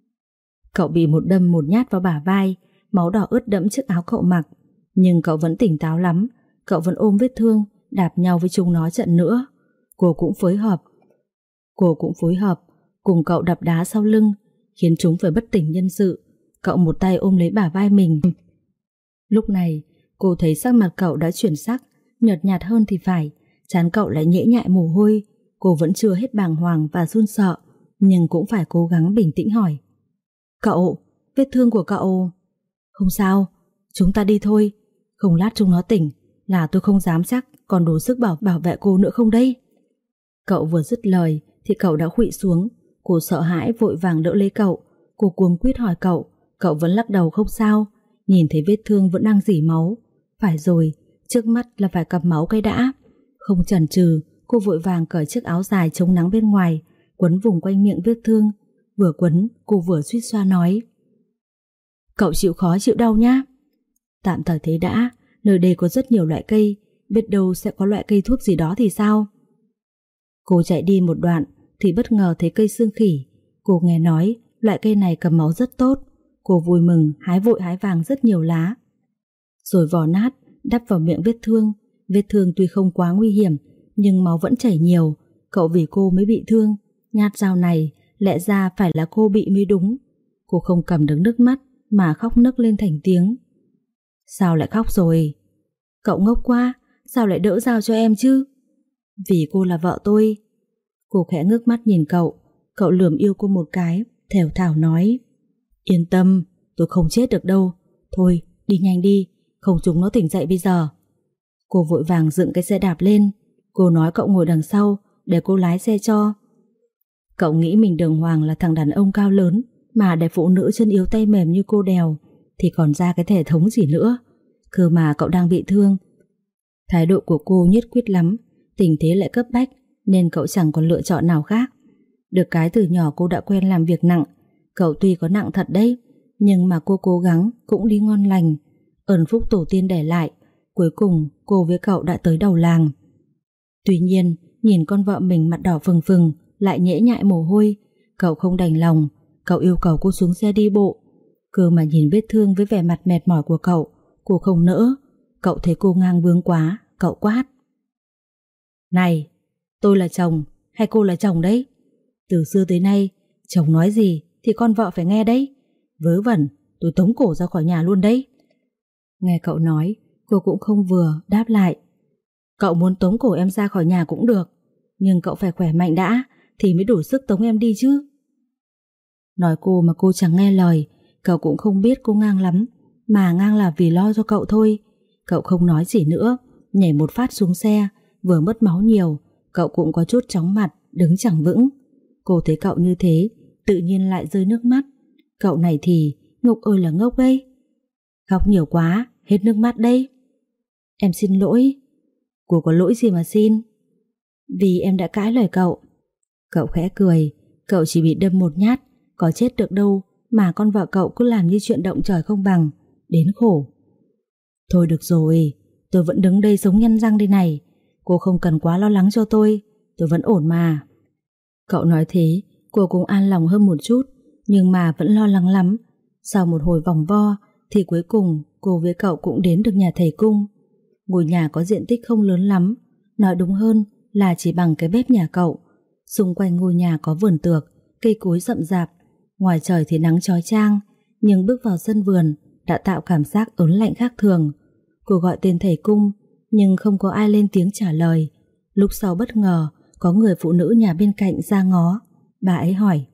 Cậu bị một đâm một nhát vào bả vai, máu đỏ ướt đẫm chiếc áo cậu mặc. Nhưng cậu vẫn tỉnh táo lắm. Cậu vẫn ôm vết thương, đạp nhau với chúng nó trận nữa. Cô cũng phối hợp Cô cũng phối hợp cùng cậu đập đá sau lưng, khiến chúng phải bất tỉnh nhân sự. Cậu một tay ôm lấy bả vai mình. Lúc này cô thấy sắc mặt cậu đã chuyển sắc, nhợt nhạt hơn thì phải. Trán cậu lại nhễ nhại mồ hôi. Cô vẫn chưa hết bàng hoàng và run sợ, nhưng cũng phải cố gắng bình tĩnh hỏi: "Cậu, vết thương của cậu..." "Không sao, chúng ta đi thôi. Không lát chúng nó tỉnh là tôi không dám chắc còn đủ sức bảo bảo vệ cô nữa không đây." Cậu vừa dứt lời thì cậu đã khuỵu xuống. Cô sợ hãi vội vàng đỡ lấy cậu. Cô cuống quýt hỏi cậu. Cậu vẫn lắc đầu không sao. Nhìn thấy vết thương vẫn đang rỉ máu. Phải rồi, trước mắt là phải cầm máu cái đã. Không chần chừ, cô vội vàng cởi chiếc áo dài chống nắng bên ngoài, quấn vùng quanh miệng vết thương. Vừa quấn, cô vừa suýt xoa nói: "Cậu chịu khó chịu đau nhá. Tạm thời thế đã, nơi đây có rất nhiều loại cây, biết đâu sẽ có loại cây thuốc gì đó thì sao." Cô chạy đi một đoạn thì bất ngờ thấy cây xương khỉ. Cô nghe nói loại cây này cầm máu rất tốt. Cô vui mừng hái vội hái vàng rất nhiều lá, rồi vò nát đắp vào miệng vết thương. Vết thương tuy không quá nguy hiểm, nhưng máu vẫn chảy nhiều. Cậu vì cô mới bị thương. Nhát dao này lẽ ra phải là cô bị mới đúng. Cô không cầm được nước mắt mà khóc nấc lên thành tiếng. "Sao lại khóc rồi?" "Cậu ngốc quá, sao lại đỡ dao cho em chứ?" "Vì cô là vợ tôi." Cô khẽ ngước mắt nhìn cậu. Cậu lườm yêu cô một cái, thều thào nói: "Yên tâm, tôi không chết được đâu. Thôi, đi nhanh đi, không chúng nó tỉnh dậy bây giờ." Cô vội vàng dựng cái xe đạp lên. Cô nói cậu ngồi đằng sau để cô lái xe cho. Cậu nghĩ mình đường hoàng là thằng đàn ông cao lớn, mà để phụ nữ chân yếu tay mềm như cô đèo thì còn ra cái thể thống gì nữa. Cơ mà cậu đang bị thương. Thái độ của cô nhất quyết lắm. Tình thế lại cấp bách nên cậu chẳng còn lựa chọn nào khác. Được cái từ nhỏ cô đã quen làm việc nặng. Cậu tuy có nặng thật đấy, nhưng mà cô cố gắng cũng đi ngon lành. Ơn phúc tổ tiên để lại, cuối cùng cô với cậu đã tới đầu làng. Tuy nhiên, nhìn con vợ mình mặt đỏ phừng phừng, lại nhễ nhại mồ hôi, cậu không đành lòng. Cậu yêu cầu cô xuống xe đi bộ. Cơ mà nhìn vết thương với vẻ mặt mệt mỏi của cậu, cô không nỡ. Cậu thấy cô ngang bướng quá, cậu quát: "Này, tôi là chồng hay cô là chồng đấy? Từ xưa tới nay, chồng nói gì thì con vợ phải nghe đấy. Vớ vẩn, tôi tống cổ ra khỏi nhà luôn đấy." Nghe cậu nói, cô cũng không vừa đáp lại: "Cậu muốn tống cổ em ra khỏi nhà cũng được, nhưng cậu phải khỏe mạnh đã thì mới đủ sức tống em đi chứ." Nói cô mà cô chẳng nghe lời. Cậu cũng không biết cô ngang lắm, mà ngang là vì lo cho cậu thôi. Cậu không nói gì nữa, nhảy một phát xuống xe. Vừa mất máu nhiều, cậu cũng có chút chóng mặt, đứng chẳng vững. Cô thấy cậu như thế, tự nhiên lại rơi nước mắt. Cậu này thì ngốc ơi là ngốc đấy. Khóc nhiều quá, hết nước mắt đây. "Em xin lỗi." "Cô có lỗi gì mà xin?" "Vì em đã cãi lời cậu." Cậu khẽ cười. Cậu chỉ bị đâm một nhát, có chết được đâu mà con vợ cậu cứ làm như chuyện động trời không bằng, đến khổ. "Thôi được rồi, tôi vẫn đứng đây sống nhăn răng đây này. Cô không cần quá lo lắng cho tôi, tôi vẫn ổn mà." Cậu nói thế, cô cũng an lòng hơn một chút, nhưng mà vẫn lo lắng lắm. Sau một hồi vòng vo thì cuối cùng cô với cậu cũng đến được nhà thầy cung. Ngôi nhà có diện tích không lớn lắm, nói đúng hơn là chỉ bằng cái bếp nhà cậu. Xung quanh ngôi nhà có vườn tược, cây cối rậm rạp, ngoài trời thì nắng chói chang, nhưng bước vào sân vườn đã tạo cảm giác ớn lạnh khác thường. Cô gọi tên thầy Cung, nhưng không có ai lên tiếng trả lời. Lúc sau bất ngờ có người phụ nữ nhà bên cạnh ra ngó. Bà ấy hỏi: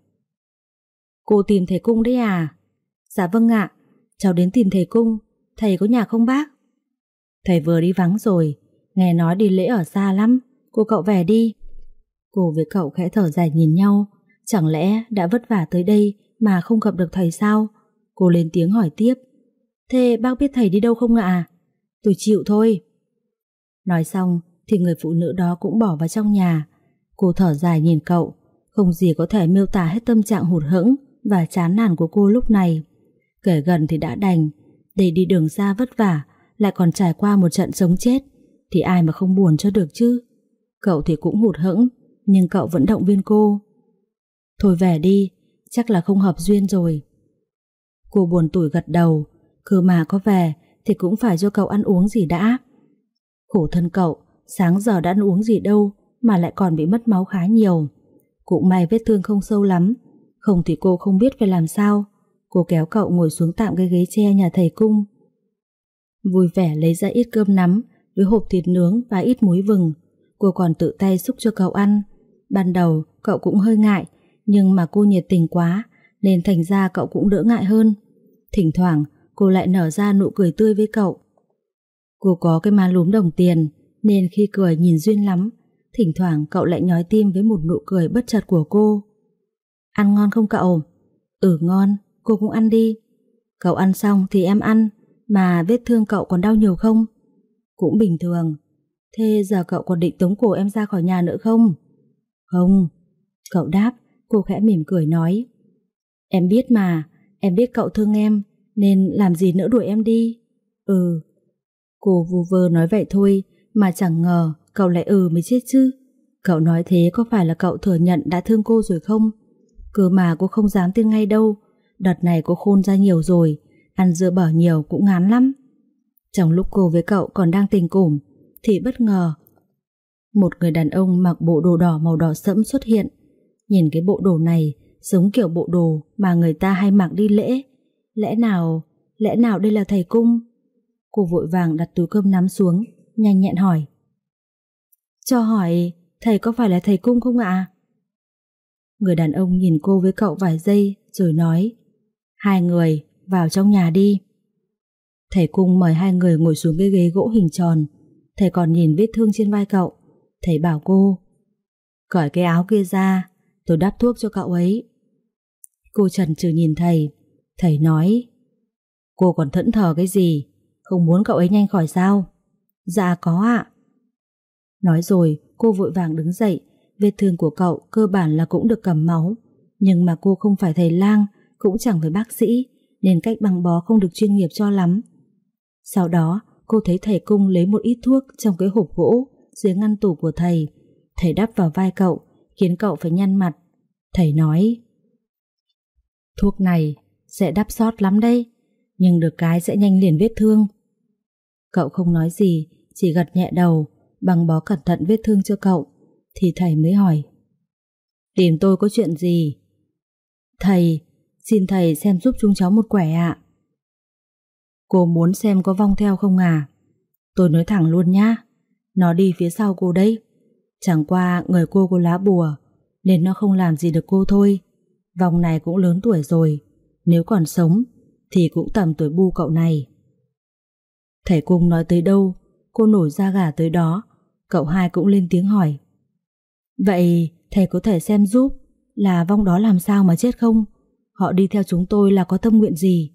"Cô tìm thầy Cung đấy à?" "Dạ vâng ạ, cháu đến tìm thầy Cung. Thầy có nhà không bác?" "Thầy vừa đi vắng rồi, nghe nói đi lễ ở xa lắm, cô cậu về đi." Cô với cậu khẽ thở dài nhìn nhau. Chẳng lẽ đã vất vả tới đây mà không gặp được thầy sao? Cô lên tiếng hỏi tiếp: "Thế bác biết thầy đi đâu không ạ?" "Tôi chịu thôi." Nói xong thì người phụ nữ đó cũng bỏ vào trong nhà. Cô thở dài nhìn cậu. Không gì có thể miêu tả hết tâm trạng hụt hẫng và chán nản của cô lúc này. Kể gần thì đã đành, để đi đường xa vất vả, lại còn trải qua một trận sống chết, thì ai mà không buồn cho được chứ. Cậu thì cũng hụt hẫng, nhưng cậu vẫn động viên cô: "Thôi về đi, chắc là không hợp duyên rồi." Cô buồn tủi gật đầu. Cứ mà có về thì cũng phải cho cậu ăn uống gì đã. Khổ thân cậu, sáng giờ đã ăn uống gì đâu mà lại còn bị mất máu khá nhiều. Cũng may vết thương không sâu lắm, không thì cô không biết phải làm sao. Cô kéo cậu ngồi xuống tạm cái ghế tre nhà thầy Cung, vui vẻ lấy ra ít cơm nắm với hộp thịt nướng và ít muối vừng. Cô còn tự tay xúc cho cậu ăn. Ban đầu cậu cũng hơi ngại, nhưng mà cô nhiệt tình quá nên thành ra cậu cũng đỡ ngại hơn. Thỉnh thoảng cô lại nở ra nụ cười tươi với cậu. Cô có cái má lúm đồng tiền nên khi cười nhìn duyên lắm. Thỉnh thoảng cậu lại nhói tim với một nụ cười bất chợt của cô. "Ăn ngon không cậu?" "Ừ ngon, cô cũng ăn đi." "Cậu ăn xong thì em ăn. Mà vết thương cậu còn đau nhiều không?" "Cũng bình thường." "Thế giờ cậu còn định tống cổ em ra khỏi nhà nữa không?" "Không." Cậu đáp. Cô khẽ mỉm cười nói: "Em biết mà, em biết cậu thương em, nên làm gì nữa đuổi em đi." "Ừ." Cô vu vơ nói vậy thôi, mà chẳng ngờ cậu lại ừ mới chết chứ. Cậu nói thế có phải là cậu thừa nhận đã thương cô rồi không? Cơ mà cô không dám tin ngay đâu. Đợt này cô khôn ra nhiều rồi, ăn dưa bở nhiều cũng ngán lắm. Trong lúc cô với cậu còn đang tình củm thì bất ngờ một người đàn ông mặc bộ đồ đỏ màu đỏ sẫm xuất hiện. Nhìn cái bộ đồ này giống kiểu bộ đồ mà người ta hay mặc đi lễ. Lẽ nào, lẽ nào đây là thầy Cung? Cô vội vàng đặt túi cơm nắm xuống, nhanh nhẹn hỏi: "Cho hỏi thầy có phải là thầy Cung không ạ?" Người đàn ông nhìn cô với cậu vài giây rồi nói: "Hai người vào trong nhà đi." Thầy Cung mời hai người ngồi xuống cái ghế gỗ hình tròn. Thầy còn nhìn vết thương trên vai cậu. Thầy bảo cô: "Cởi cái áo kia ra, tôi đắp thuốc cho cậu ấy." Cô chần chừ nhìn thầy. Thầy nói: "Cô còn thẫn thờ cái gì? Không muốn cậu ấy nhanh khỏi sao?" "Dạ có ạ." Nói rồi cô vội vàng đứng dậy. Vết thương của cậu cơ bản là cũng được cầm máu, nhưng mà cô không phải thầy lang, cũng chẳng phải bác sĩ, nên cách băng bó không được chuyên nghiệp cho lắm. Sau đó cô thấy thầy Cung lấy một ít thuốc trong cái hộp gỗ dưới ngăn tủ của thầy. Thầy đắp vào vai cậu, khiến cậu phải nhăn mặt. Thầy nói: "Thuốc này sẽ đắp sót lắm đấy, nhưng được cái sẽ nhanh liền vết thương." Cậu không nói gì, chỉ gật nhẹ đầu, băng bó cẩn thận vết thương cho cậu. Thì thầy mới hỏi: "Tìm tôi có chuyện gì?" "Thầy, xin thầy xem giúp chúng cháu một quẻ ạ." "Cô muốn xem có vong theo không à?" "Tôi nói thẳng luôn nhá, nó đi phía sau cô đấy. Chẳng qua người cô có lá bùa nên nó không làm gì được cô thôi. Vong này cũng lớn tuổi rồi, nếu còn sống thì cũng tầm tuổi bu cậu này." Thầy Cung nói tới đâu cô nổi da gà tới đó. Cậu hai cũng lên tiếng hỏi: "Vậy thầy có thể xem giúp là vong đó làm sao mà chết không? Họ đi theo chúng tôi là có tâm nguyện gì?"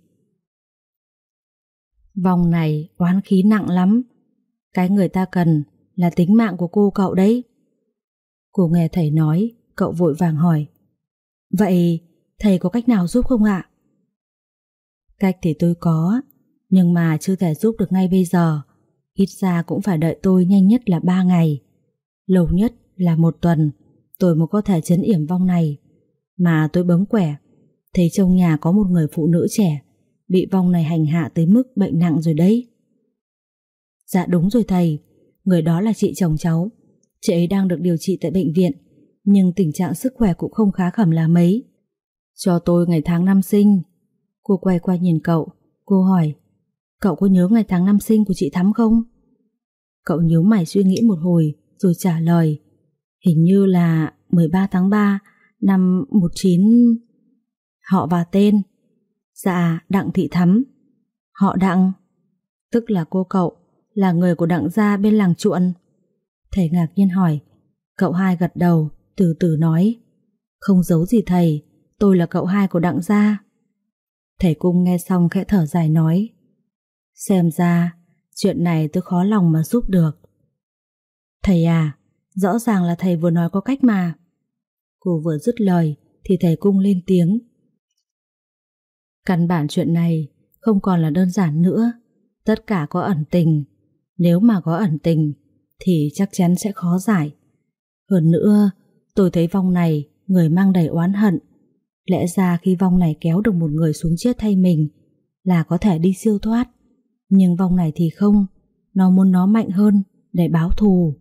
"Vong này oán khí nặng lắm. Cái người ta cần là tính mạng của cô cậu đấy." Cô nghe thầy nói, cậu vội vàng hỏi: "Vậy thầy có cách nào giúp không ạ?" "Cách thì tôi có, nhưng mà chưa thể giúp được ngay bây giờ. Ít ra cũng phải đợi tôi nhanh nhất là ba ngày, lâu nhất là một tuần, tôi mới có thể trấn yểm vong này. Mà tôi bấm quẻ, thấy trong nhà có một người phụ nữ trẻ bị vong này hành hạ tới mức bệnh nặng rồi đấy." "Dạ đúng rồi thầy, người đó là chị chồng cháu. Chị ấy đang được điều trị tại bệnh viện, nhưng tình trạng sức khỏe cũng không khá khẩm là mấy. Cho tôi ngày tháng năm sinh. Cô quay qua nhìn cậu. Cô hỏi, cậu có nhớ ngày tháng năm sinh của chị Thắm không? Cậu nhíu mày suy nghĩ một hồi rồi trả lời, hình như là mười ba tháng ba năm một chín. Họ và tên? Dạ, Đặng Thị Thắm. Họ Đặng? Tức là cô cậu là người của Đặng gia bên làng Chuọn? Thầy ngạc nhiên hỏi. Cậu hai gật đầu, từ từ nói, không giấu gì thầy, tôi là cậu hai của Đặng gia. Thầy Cung nghe xong khẽ thở dài nói, xem ra chuyện này tôi khó lòng mà giúp được. Thầy à, rõ ràng là thầy vừa nói có cách mà. Cô vừa dứt lời thì thầy Cung lên tiếng, căn bản chuyện này không còn là đơn giản nữa, tất cả có ẩn tình. Nếu mà có ẩn tình thì chắc chắn sẽ khó giải. Hơn nữa, tôi thấy vong này người mang đầy oán hận. Lẽ ra khi vong này kéo được một người xuống chết thay mình là có thể đi siêu thoát. Nhưng vong này thì không, nó muốn nó mạnh hơn để báo thù.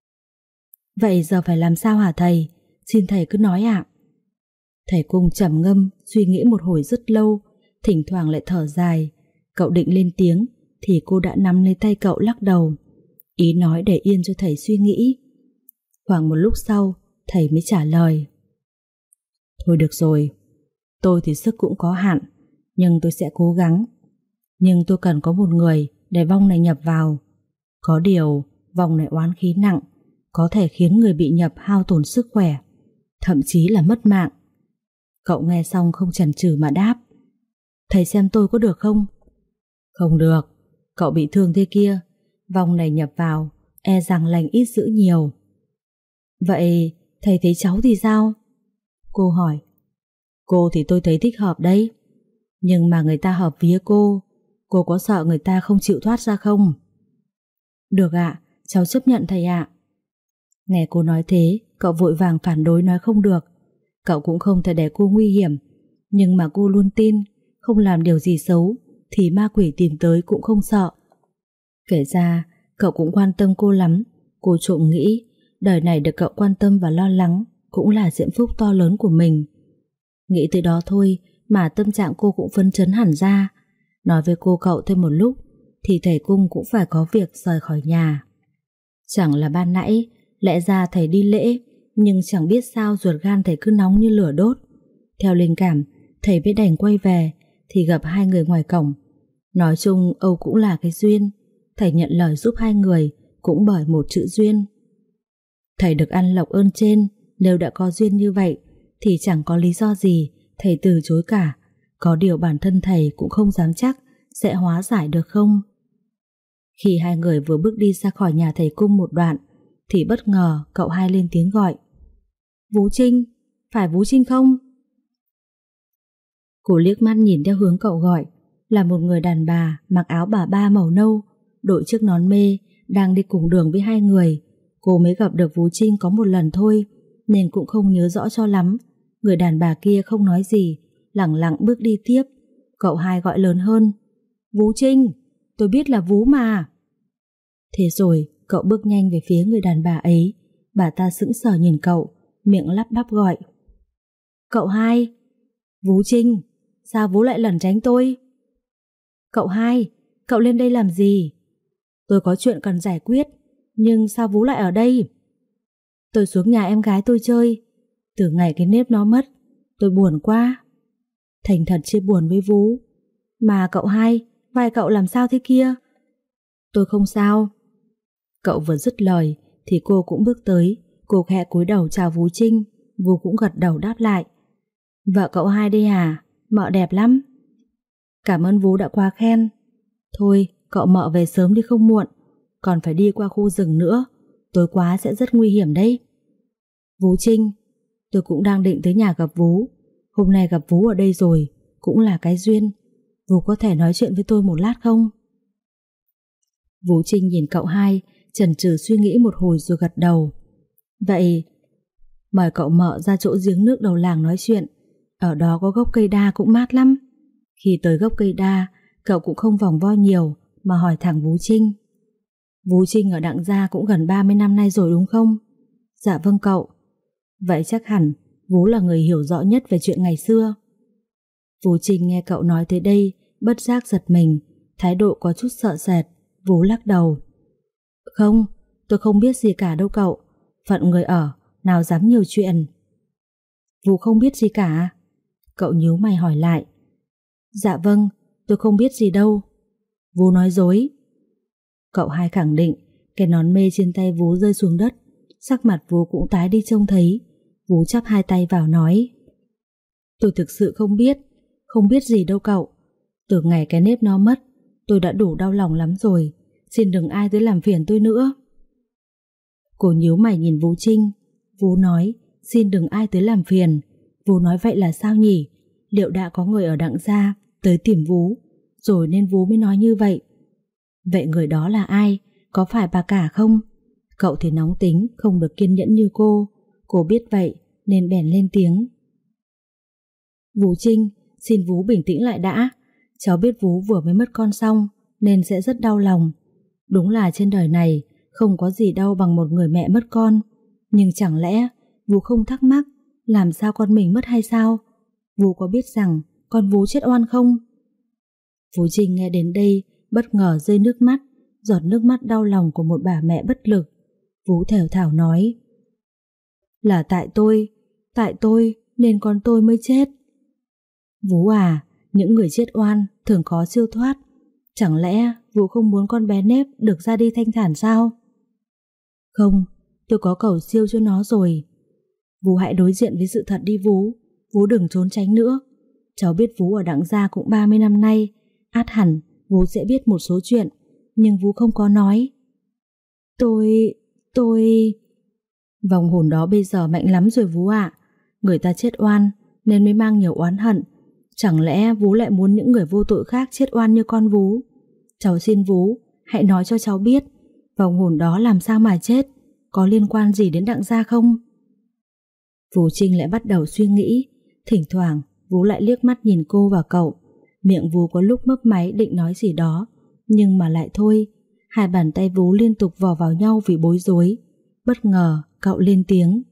Vậy giờ phải làm sao hả thầy? Xin thầy cứ nói ạ. Thầy Cung trầm ngâm suy nghĩ một hồi rất lâu, thỉnh thoảng lại thở dài. Cậu định lên tiếng thì cô đã nắm lấy tay cậu lắc đầu, ý nói để yên cho thầy suy nghĩ. Khoảng một lúc sau thầy mới trả lời, thôi được rồi, tôi thì sức cũng có hạn, nhưng tôi sẽ cố gắng. Nhưng tôi cần có một người để vong này nhập vào. Có điều vong này oán khí nặng, có thể khiến người bị nhập hao tổn sức khỏe, thậm chí là mất mạng. Cậu nghe xong không chần chừ mà đáp, thầy xem tôi có được không? Không được, cậu bị thương thế kia, vong này nhập vào e rằng lành ít dữ nhiều. Vậy thầy thấy cháu thì sao? Cô hỏi. Cô thì tôi thấy thích hợp đấy, nhưng mà người ta hợp vía cô, cô có sợ người ta không chịu thoát ra không? Được ạ, cháu chấp nhận thầy ạ. Nghe cô nói thế, cậu vội vàng phản đối nói không được. Cậu cũng không thể để cô nguy hiểm, nhưng mà cô luôn tin không làm điều gì xấu thì ma quỷ tìm tới cũng không sợ. Kể ra cậu cũng quan tâm cô lắm. Cô trộm nghĩ đời này được cậu quan tâm và lo lắng cũng là diễm phúc to lớn của mình. Nghĩ tới đó thôi mà tâm trạng cô cũng phấn chấn hẳn ra. Nói với cô cậu thêm một lúc thì thầy Cung cũng phải có việc rời khỏi nhà. Chẳng là ban nãy lẽ ra thầy đi lễ, nhưng chẳng biết sao ruột gan thầy cứ nóng như lửa đốt. Theo linh cảm thầy mới đành quay về thì gặp hai người ngoài cổng. Nói chung Âu cũng là cái duyên, thầy nhận lời giúp hai người cũng bởi một chữ duyên. Thầy được ăn lộc ơn trên, nếu đã có duyên như vậy thì chẳng có lý do gì thầy từ chối cả. Có điều bản thân thầy cũng không dám chắc sẽ hóa giải được không. Khi hai người vừa bước đi ra khỏi nhà thầy Cung một đoạn thì bất ngờ cậu hai lên tiếng gọi, Vũ Trinh, phải Vũ Trinh không? Cô liếc mắt nhìn theo hướng cậu gọi, là một người đàn bà mặc áo bà ba màu nâu, đội chiếc nón mê, đang đi cùng đường với hai người. Cô mới gặp được Vũ Trinh có một lần thôi nên cũng không nhớ rõ cho lắm. Người đàn bà kia không nói gì, lẳng lặng bước đi tiếp. Cậu hai gọi lớn hơn, Vũ Trinh, tôi biết là Vũ mà. Thế rồi cậu bước nhanh về phía người đàn bà ấy. Bà ta sững sờ nhìn cậu, miệng lắp bắp gọi, cậu hai. Vũ Trinh, sao Vũ lại lẩn tránh tôi? Cậu hai, cậu lên đây làm gì? Tôi có chuyện cần giải quyết, nhưng sao Vũ lại ở đây? Tôi xuống nhà em gái tôi chơi. Từ ngày cái nếp nó mất, tôi buồn quá. Thành thật chia buồn với Vũ. Mà cậu hai, vai cậu làm sao thế kia? Tôi không sao. Cậu vừa dứt lời thì cô cũng bước tới. Cô khẽ cúi đầu chào Vũ Trinh. Vũ cũng gật đầu đáp lại. Vợ cậu hai đây à? Mợ đẹp lắm. Cảm ơn Vũ đã quá khen. Thôi cậu mợ về sớm đi không muộn, còn phải đi qua khu rừng nữa, tối quá sẽ rất nguy hiểm đấy. Vũ Trinh, tôi cũng đang định tới nhà gặp Vũ. Hôm nay gặp Vũ ở đây rồi, cũng là cái duyên. Vũ có thể nói chuyện với tôi một lát không? Vũ Trinh nhìn cậu hai, chần chừ suy nghĩ một hồi rồi gật đầu. Vậy mời cậu mợ ra chỗ giếng nước đầu làng nói chuyện. Ở đó có gốc cây đa cũng mát lắm. Khi tới gốc cây đa, cậu cũng không vòng vo nhiều mà hỏi thẳng Vũ Trinh. Vú Trinh ở Đặng Gia cũng gần ba mươi năm nay rồi đúng không? Dạ vâng cậu. Vậy chắc hẳn Vú là người hiểu rõ nhất về chuyện ngày xưa. Vú Trinh nghe cậu nói tới đây, bất giác giật mình, thái độ có chút sợ sệt. Vú lắc đầu. Không, tôi không biết gì cả đâu cậu. Phận người ở, nào dám nhiều chuyện. Vú không biết gì cả? Cậu nhíu mày hỏi lại. Dạ vâng, tôi không biết gì đâu. Vú nói dối. Cậu hai khẳng định. Cái nón mê trên tay Vú rơi xuống đất. Sắc mặt Vú cũng tái đi trông thấy. Vú chắp hai tay vào nói. Tôi thực sự không biết. Không biết gì đâu cậu. Từ ngày cái nếp nó mất, tôi đã đủ đau lòng lắm rồi. Xin đừng ai tới làm phiền tôi nữa. Cô nhíu mày nhìn Vú Trinh. Vú nói xin đừng ai tới làm phiền. Vú nói vậy là sao nhỉ? Liệu đã có người ở Đặng Gia tới tìm Vú rồi nên Vú mới nói như vậy? Vậy người đó là ai? Có phải bà cả không? Cậu thì nóng tính, không được kiên nhẫn như cô. Cô biết vậy nên bèn lên tiếng. Vú Trinh, xin Vú bình tĩnh lại đã. Cháu biết Vú vừa mới mất con xong nên sẽ rất đau lòng. Đúng là trên đời này không có gì đau bằng một người mẹ mất con. Nhưng chẳng lẽ Vú không thắc mắc làm sao con mình mất hay sao? Vú có biết rằng con Vú chết oan không? Vú Trinh nghe đến đây bất ngờ rơi nước mắt, giọt nước mắt đau lòng của một bà mẹ bất lực. Vú thều thào nói. Là tại tôi, tại tôi nên con tôi mới chết. Vú à, những người chết oan thường khó siêu thoát. Chẳng lẽ Vú không muốn con bé nếp được ra đi thanh thản sao? Không, tôi có cầu siêu cho nó rồi. Vú hãy đối diện với sự thật đi Vú. Vú đừng trốn tránh nữa. Cháu biết Vú ở Đặng Gia cũng ba mươi năm nay. Át hẳn Vú sẽ biết một số chuyện, nhưng Vú không có nói. Tôi... tôi... Vòng hồn đó bây giờ mạnh lắm rồi Vú ạ. Người ta chết oan nên mới mang nhiều oán hận. Chẳng lẽ Vú lại muốn những người vô tội khác chết oan như con Vú? Cháu xin Vú hãy nói cho cháu biết vòng hồn đó làm sao mà chết, có liên quan gì đến Đặng Gia không? Vú Trinh lại bắt đầu suy nghĩ. Thỉnh thoảng Vú lại liếc mắt nhìn cô và cậu. Miệng Vú có lúc mấp máy định nói gì đó, nhưng mà lại thôi. Hai bàn tay Vú liên tục vò vào nhau vì bối rối. Bất ngờ cậu lên tiếng.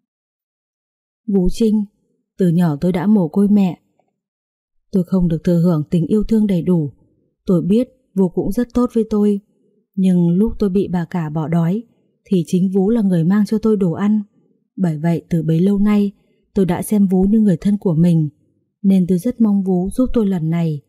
Vú Trinh, từ nhỏ tôi đã mồ côi mẹ. Tôi không được thừa hưởng tình yêu thương đầy đủ. Tôi biết Vú cũng rất tốt với tôi, nhưng lúc tôi bị bà cả bỏ đói thì chính Vú là người mang cho tôi đồ ăn. Bởi vậy từ bấy lâu nay tôi đã xem Vú như người thân của mình, nên tôi rất mong Vú giúp tôi lần này.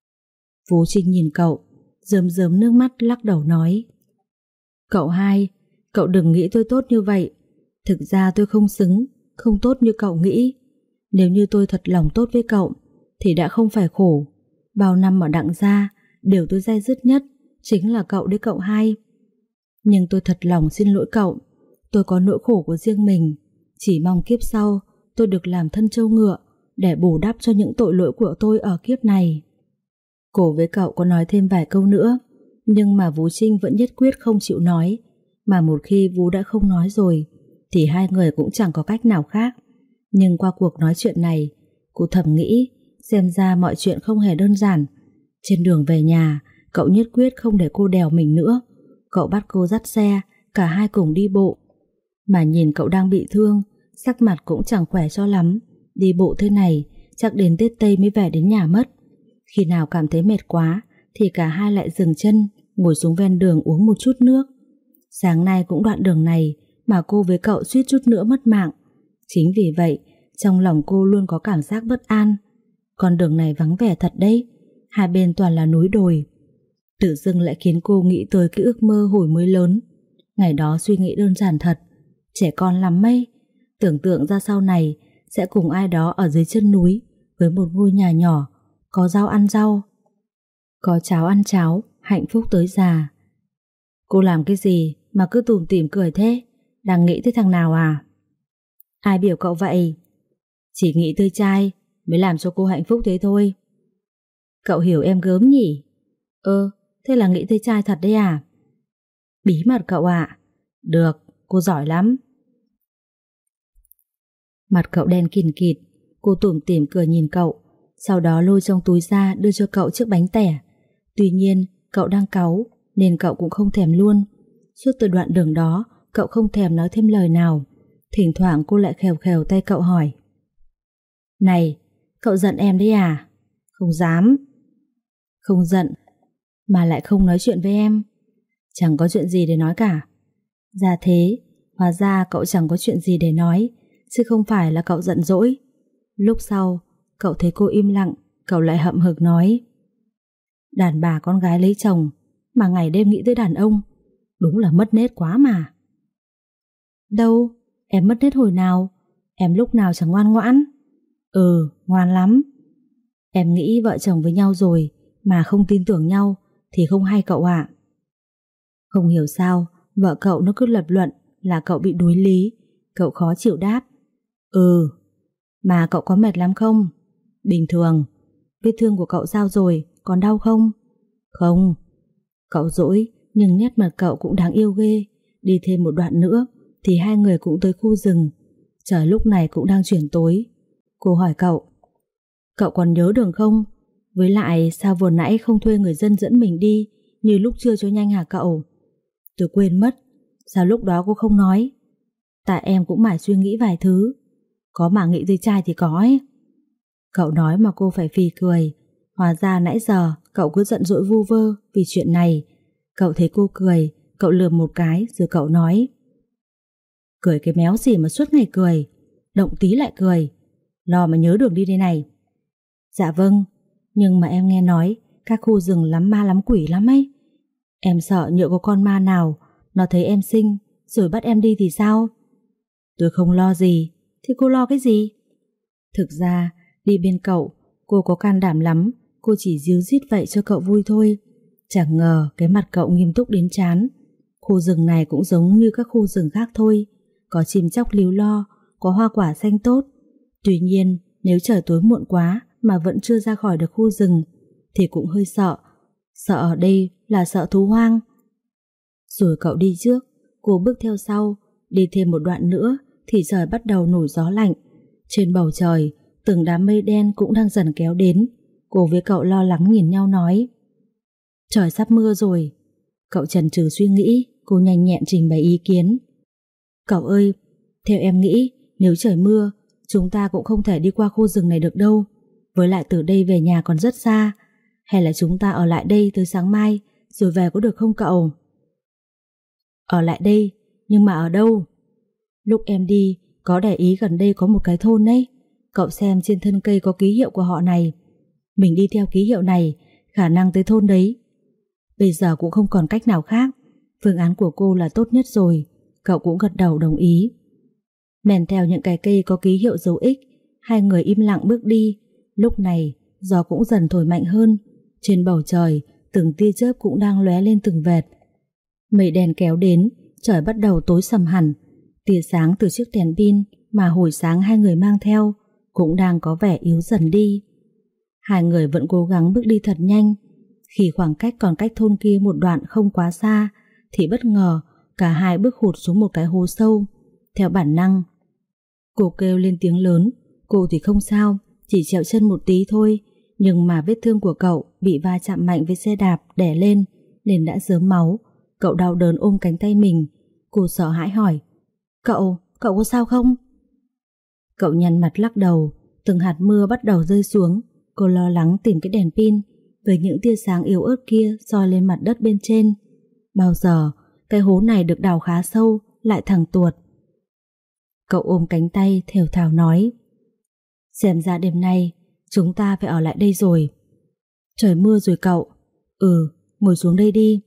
Vú Trinh nhìn cậu, rơm rớm nước mắt lắc đầu nói. Cậu hai, cậu đừng nghĩ tôi tốt như vậy. Thực ra tôi không xứng, không tốt như cậu nghĩ. Nếu như tôi thật lòng tốt với cậu thì đã không phải khổ. Bao năm ở Đặng Gia, điều tôi day dứt nhất chính là cậu đấy cậu hai. Nhưng tôi thật lòng xin lỗi cậu. Tôi có nỗi khổ của riêng mình. Chỉ mong kiếp sau tôi được làm thân trâu ngựa để bù đắp cho những tội lỗi của tôi ở kiếp này. Cô với cậu có nói thêm vài câu nữa, nhưng mà Vú Trinh vẫn nhất quyết không chịu nói. Mà một khi Vú đã không nói rồi thì hai người cũng chẳng có cách nào khác. Nhưng qua cuộc nói chuyện này, cô thầm nghĩ xem ra mọi chuyện không hề đơn giản. Trên đường về nhà, cậu nhất quyết không để cô đèo mình nữa. Cậu bắt cô dắt xe, cả hai cùng đi bộ. Mà nhìn cậu đang bị thương, sắc mặt cũng chẳng khỏe cho lắm. Đi bộ thế này chắc đến Tết Tây mới về đến nhà mất. Khi nào cảm thấy mệt quá thì cả hai lại dừng chân, ngồi xuống ven đường uống một chút nước. Sáng nay cũng đoạn đường này mà cô với cậu suýt chút nữa mất mạng. Chính vì vậy trong lòng cô luôn có cảm giác bất an. Con đường này vắng vẻ thật đấy, hai bên toàn là núi đồi. Tự dưng lại khiến cô nghĩ tới cái ước mơ hồi mới lớn. Ngày đó suy nghĩ đơn giản thật, trẻ con lắm mây. Tưởng tượng ra sau này sẽ cùng ai đó ở dưới chân núi, với một ngôi nhà nhỏ, có rau ăn rau, có cháo ăn cháo, hạnh phúc tới già. Cô làm cái gì mà cứ tủm tỉm cười thế? Đang nghĩ tới thằng nào à? Ai biểu cậu vậy? Chỉ nghĩ tới trai mới làm cho cô hạnh phúc thế thôi. Cậu hiểu em gớm nhỉ? Ơ, thế là nghĩ tới trai thật đấy à? Bí mật cậu ạ. Được, cô giỏi lắm. Mặt cậu đen kìn kịt. Cô tủm tỉm cười nhìn cậu, sau đó lôi trong túi ra đưa cho cậu chiếc bánh tẻ. Tuy nhiên cậu đang cáu nên cậu cũng không thèm luôn, Suốt từ đoạn đường đó, cậu không thèm nói thêm lời nào. Thỉnh thoảng cô lại khèo khèo tay cậu hỏi: Này, cậu giận em đấy à? Không dám. Không giận, mà lại không nói chuyện với em. Chẳng có chuyện gì để nói cả. Ra thế, hóa ra cậu chẳng có chuyện gì để nói, chứ không phải là cậu giận dỗi. Lúc sau, cậu thấy cô im lặng, cậu lại hậm hực nói: Đàn bà con gái lấy chồng mà ngày đêm nghĩ tới đàn ông, đúng là mất nết quá mà. Đâu, em mất nết hồi nào? Em lúc nào chẳng ngoan ngoãn. Ừ, ngoan lắm. Em nghĩ vợ chồng với nhau rồi mà không tin tưởng nhau thì không hay cậu ạ. Không hiểu sao vợ cậu nó cứ lập luận là cậu bị đuối lý. Cậu khó chịu đáp: Ừ. Mà cậu có mệt lắm không? Bình thường. Vết thương của cậu sao rồi, còn đau không? Không. Cậu dỗi, nhưng nét mặt cậu cũng đáng yêu ghê. Đi thêm một đoạn nữa thì hai người cũng tới khu rừng. Trời lúc này cũng đang chuyển tối. Cô hỏi cậu: Cậu còn nhớ đường không? Với lại sao vừa nãy không thuê người dân dẫn mình đi như lúc trưa cho nhanh hả cậu? Tôi quên mất. Sao lúc đó cô không nói? Tại em cũng mải suy nghĩ vài thứ. Có mà nghĩ tới trai thì có ấy. Cậu nói mà cô phải phì cười. Hóa ra nãy giờ cậu cứ giận dỗi vu vơ vì chuyện này. Cậu thấy cô cười, cậu lườm một cái rồi cậu nói: Cười cái méo gì mà suốt ngày cười, động tí lại cười. Lo mà nhớ đường đi đây này. Dạ vâng, nhưng mà em nghe nói các khu rừng lắm ma lắm quỷ lắm ấy. Em sợ nhỡ có con ma nào nó thấy em xinh rồi bắt em đi thì sao? Tôi không lo gì. Thì cô lo cái gì? Thực ra đi bên cậu cô có can đảm lắm. Cô chỉ díu dít vậy cho cậu vui thôi. Chẳng ngờ cái mặt cậu nghiêm túc đến chán. Khu rừng này cũng giống như các khu rừng khác thôi. Có chim chóc líu lo, có hoa quả xanh tốt. Tuy nhiên nếu trời tối muộn quá mà vẫn chưa ra khỏi được khu rừng thì cũng hơi sợ. Sợ ở đây là sợ thú hoang. Rồi cậu đi trước, cô bước theo sau. Đi thêm một đoạn nữa thì trời bắt đầu nổi gió lạnh. Trên bầu trời từng đám mây đen cũng đang dần kéo đến. Cô với cậu lo lắng nhìn nhau nói: Trời sắp mưa rồi. Cậu chần chừ suy nghĩ. Cô nhanh nhẹn trình bày ý kiến: Cậu ơi, theo em nghĩ nếu trời mưa chúng ta cũng không thể đi qua khu rừng này được đâu. Với lại từ đây về nhà còn rất xa. Hay là chúng ta ở lại đây tới sáng mai rồi về có được không cậu? Ở lại đây, nhưng mà ở đâu? Lúc em đi có để ý gần đây có một cái thôn ấy. Cậu xem trên thân cây có ký hiệu của họ này. Mình đi theo ký hiệu này khả năng tới thôn đấy. Bây giờ cũng không còn cách nào khác. Phương án của cô là tốt nhất rồi. Cậu cũng gật đầu đồng ý. Men theo những cái cây có ký hiệu dấu X, hai người im lặng bước đi. Lúc này gió cũng dần thổi mạnh hơn. Trên bầu trời từng tia chớp cũng đang lóe lên từng vệt. Mây đen kéo đến, trời bắt đầu tối sầm hẳn. Tia sáng từ chiếc đèn pin mà hồi sáng hai người mang theo cũng đang có vẻ yếu dần đi. Hai người vẫn cố gắng bước đi thật nhanh. Khi khoảng cách còn cách thôn kia một đoạn không quá xa thì bất ngờ cả hai bước hụt xuống một cái hố sâu. Theo bản năng cô kêu lên tiếng lớn. Cô thì không sao, chỉ trẹo chân một tí thôi. Nhưng mà vết thương của cậu bị va chạm mạnh với xe đạp đè lên nên đã rớm máu. Cậu đau đớn ôm cánh tay mình. Cô sợ hãi hỏi: Cậu, cậu có sao không? Cậu nhăn mặt lắc đầu. Từng hạt mưa bắt đầu rơi xuống. Cô lo lắng tìm cái đèn pin với những tia sáng yếu ớt kia soi lên mặt đất bên trên. Bao giờ cái hố này được đào khá sâu lại thẳng tuột. Cậu ôm cánh tay thều thào nói: Xem ra đêm nay chúng ta phải ở lại đây rồi. Trời mưa rồi cậu. Ừ, ngồi xuống đây đi.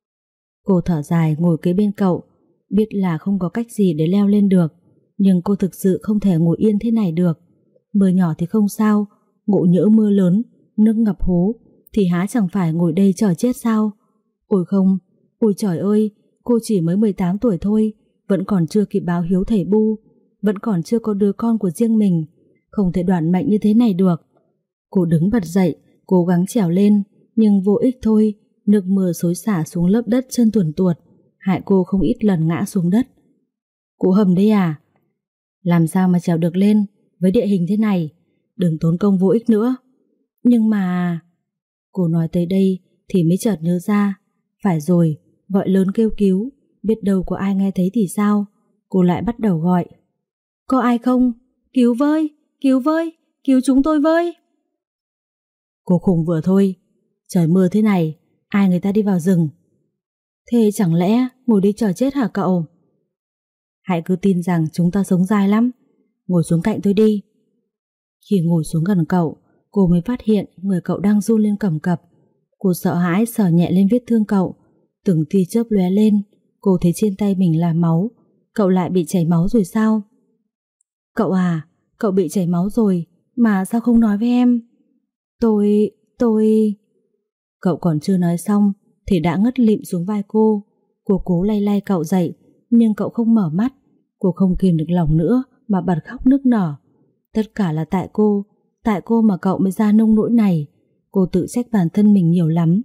Cô thở dài ngồi kế bên cậu. Biết là không có cách gì để leo lên được, nhưng cô thực sự không thể ngồi yên thế này được. Mưa nhỏ thì không sao, ngộ nhỡ mưa lớn, nước ngập hố thì há chẳng phải ngồi đây chờ chết sao? Ôi không, ôi trời ơi, cô chỉ mới mười tám tuổi thôi, vẫn còn chưa kịp báo hiếu thầy Bu, vẫn còn chưa có đứa con của riêng mình, không thể đoản mệnh như thế này được. Cô đứng bật dậy, cố gắng trèo lên, nhưng vô ích thôi. Nước mưa xối xả xuống lớp đất chân tuồn tuột, hại cô không ít lần ngã xuống đất. Cô hầm đấy à? Làm sao mà trèo được lên với địa hình thế này? Đừng tốn công vô ích nữa. Nhưng mà... Cô nói tới đây thì mới chợt nhớ ra. Phải rồi, gọi lớn kêu cứu. biết đâu có ai nghe thấy thì sao. Cô lại bắt đầu gọi. Có ai không? Cứu với, cứu với, cứu chúng tôi với. Cô khùng vừa thôi. Trời mưa thế này, ai người ta đi vào rừng? Thế chẳng lẽ ngồi đi chờ chết hả cậu? Hãy cứ tin rằng chúng ta sống dai lắm. Ngồi xuống cạnh tôi đi. Khi ngồi xuống gần cậu, cô mới phát hiện người cậu đang run lên cầm cập. Cô sợ hãi sờ nhẹ lên vết thương cậu. Từng tia chớp lóe lên. Cô thấy trên tay mình là máu. Cậu lại bị chảy máu rồi sao? Cậu à, cậu bị chảy máu rồi, mà sao không nói với em? Tôi, tôi... Cậu còn chưa nói xong thì đã ngất lịm xuống vai cô. Cô cố lay lay cậu dậy, nhưng cậu không mở mắt. Cô không kìm được lòng nữa mà bật khóc nức nở. Tất cả là tại cô, tại cô mà cậu mới ra nông nỗi này. Cô tự trách bản thân mình nhiều lắm.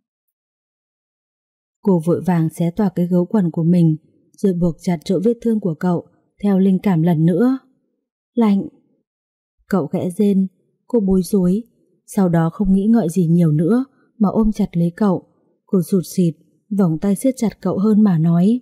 Cô vội vàng xé toạc cái gấu quần của mình, rồi buộc chặt chỗ vết thương của cậu, theo linh cảm lần nữa. Lạnh. Cậu khẽ rên. Cô bối rối. Sau đó không nghĩ ngợi gì nhiều nữa mà ôm chặt lấy cậu. Cô sụt sịt, vòng tay siết chặt cậu hơn mà nói.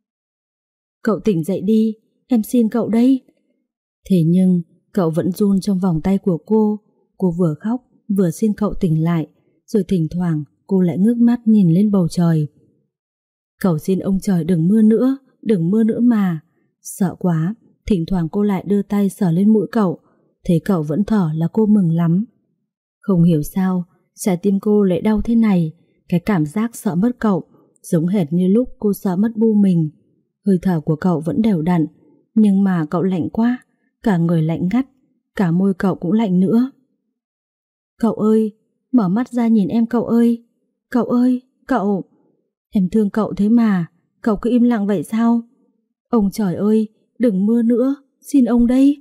Cậu tỉnh dậy đi, em xin cậu đây. Thế nhưng cậu vẫn run trong vòng tay của cô. Cô vừa khóc vừa xin cậu tỉnh lại. Rồi thỉnh thoảng cô lại ngước mắt nhìn lên bầu trời. Cậu xin ông trời đừng mưa nữa, đừng mưa nữa mà. Sợ quá, thỉnh thoảng cô lại đưa tay sờ lên mũi cậu. Thấy cậu vẫn thở là cô mừng lắm. Không hiểu sao trái tim cô lại đau thế này. Cái cảm giác sợ mất cậu giống hệt như lúc cô sợ mất Bu mình. Hơi thở của cậu vẫn đều đặn, nhưng mà cậu lạnh quá. Cả người lạnh ngắt, cả môi cậu cũng lạnh nữa. Cậu ơi, mở mắt ra nhìn em cậu ơi. Cậu ơi, cậu. Em thương cậu thế mà, cậu cứ im lặng vậy sao? Ông trời ơi, đừng mưa nữa, xin ông đây.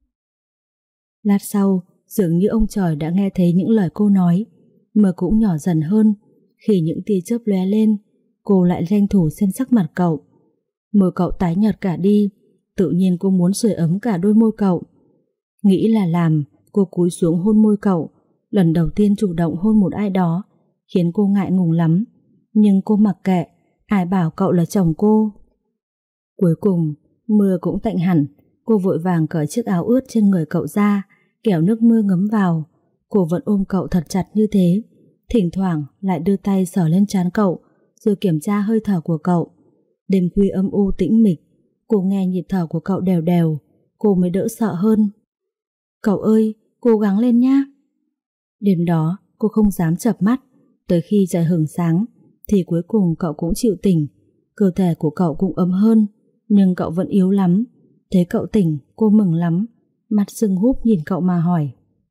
Lát sau, dường như ông trời đã nghe thấy những lời cô nói. Mưa cũng nhỏ dần hơn. Khi những tia chớp lóe lên, cô lại tranh thủ xem sắc mặt cậu. Môi cậu tái nhợt cả đi. Tự nhiên cô muốn sưởi ấm cả đôi môi cậu. Nghĩ là làm, cô cúi xuống hôn môi cậu. Lần đầu tiên chủ động hôn một ai đó, khiến cô ngại ngùng lắm. Nhưng cô mặc kệ, ai bảo cậu là chồng cô. Cuối cùng, mưa cũng tạnh hẳn. Cô vội vàng cởi chiếc áo ướt trên người cậu ra, kẻo nước mưa ngấm vào. Cô vẫn ôm cậu thật chặt như thế. Thỉnh thoảng lại đưa tay sờ lên trán cậu, rồi kiểm tra hơi thở của cậu. Đêm khuya âm u tĩnh mịch, cô nghe nhịp thở của cậu đều đều. Cô mới đỡ sợ hơn. Cậu ơi, cố gắng lên nhá. Đêm đó cô không dám chợp mắt. Tới khi trời hửng sáng thì cuối cùng cậu cũng chịu tỉnh. Cơ thể của cậu cũng ấm hơn, nhưng cậu vẫn yếu lắm. Thấy cậu tỉnh, cô mừng lắm. Mắt sưng húp nhìn cậu mà hỏi.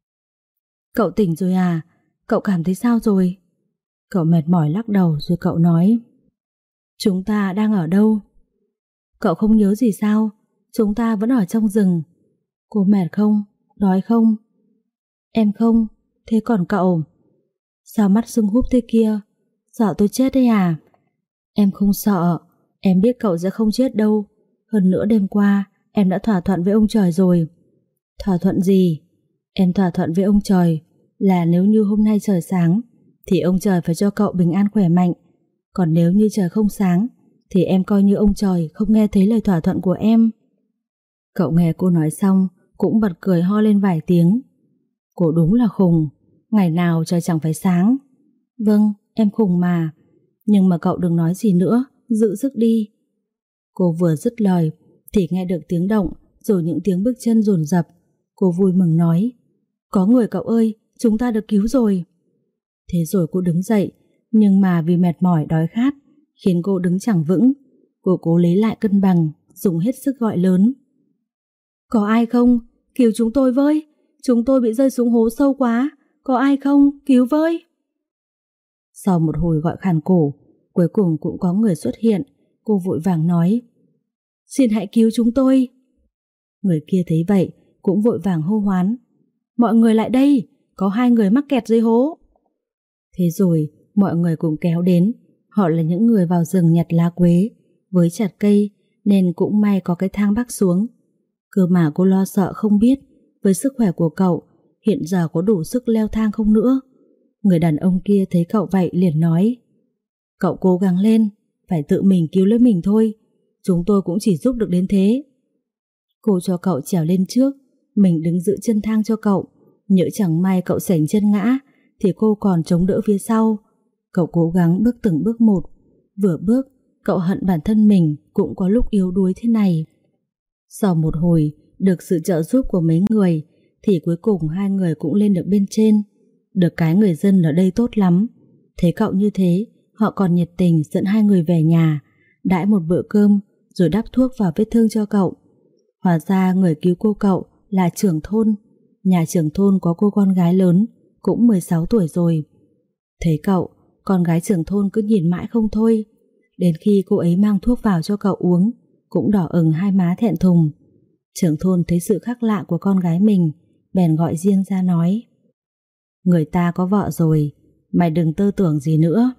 Cậu tỉnh rồi à? Cậu cảm thấy sao rồi? Cậu mệt mỏi lắc đầu rồi cậu nói. Chúng ta đang ở đâu? Cậu không nhớ gì sao? Chúng ta vẫn ở trong rừng. Cô mệt không? Đói không? Em không. Thế còn cậu? Sao mắt sưng húp thế kia? Sợ tôi chết đấy à? Em không sợ. Em biết cậu sẽ không chết đâu. Hơn nữa đêm qua em đã thỏa thuận với ông trời rồi. Thỏa thuận gì? Em thỏa thuận với ông trời là nếu như hôm nay trời sáng thì ông trời phải cho cậu bình an khỏe mạnh. Còn nếu như trời không sáng thì em coi như ông trời không nghe thấy lời thỏa thuận của em. Cậu nghe cô nói xong cũng bật cười ho lên vài tiếng. Cô đúng là khùng. Ngày nào trời chẳng phải sáng. Vâng, em khùng mà. Nhưng mà cậu đừng nói gì nữa, giữ sức đi. Cô vừa dứt lời thì nghe được tiếng động, rồi những tiếng bước chân dồn dập. Cô vui mừng nói. Có người cậu ơi, chúng ta được cứu rồi. Thế rồi cô đứng dậy, nhưng mà vì mệt mỏi đói khát khiến cô đứng chẳng vững. Cô cố lấy lại cân bằng, dùng hết sức gọi lớn. Có ai không? Cứu chúng tôi với. Chúng tôi bị rơi xuống hố sâu quá. Có ai không? Cứu với. Sau một hồi gọi khàn cổ, cuối cùng cũng có người xuất hiện. Cô vội vàng nói. Xin hãy cứu chúng tôi. Người kia thấy vậy cũng vội vàng hô hoán. Mọi người lại đây, có hai người mắc kẹt dưới hố. Thế rồi mọi người cùng kéo đến. Họ là những người vào rừng nhặt lá quế với chặt cây, nên cũng may có cái thang bắc xuống. Cơ mà cô lo sợ không biết với sức khỏe của cậu hiện giờ có đủ sức leo thang không nữa. Người đàn ông kia thấy cậu vậy liền nói. Cậu cố gắng lên, phải tự mình cứu lấy mình thôi. Chúng tôi cũng chỉ giúp được đến thế. Cô cho cậu trèo lên trước, mình đứng giữ chân thang cho cậu. Nhỡ chẳng may cậu sẩy chân ngã thì cô còn chống đỡ phía sau. Cậu cố gắng bước từng bước một. Vừa bước, cậu hận bản thân mình cũng có lúc yếu đuối thế này. Sau một hồi, được sự trợ giúp của mấy người, thì cuối cùng hai người cũng lên được bên trên. Được cái người dân ở đây tốt lắm. Thấy cậu như thế, họ còn nhiệt tình dẫn hai người về nhà, đãi một bữa cơm rồi đắp thuốc vào vết thương cho cậu. Hóa ra người cứu cô cậu là trưởng thôn. Nhà trưởng thôn có cô con gái lớn, cũng mười sáu tuổi rồi. Thấy cậu, con gái trưởng thôn cứ nhìn mãi không thôi. Đến khi cô ấy mang thuốc vào cho cậu uống, cũng đỏ ửng hai má thẹn thùng. Trưởng thôn thấy sự khác lạ của con gái mình, bèn gọi riêng ra nói: người ta có vợ rồi, mày đừng tơ tưởng gì nữa.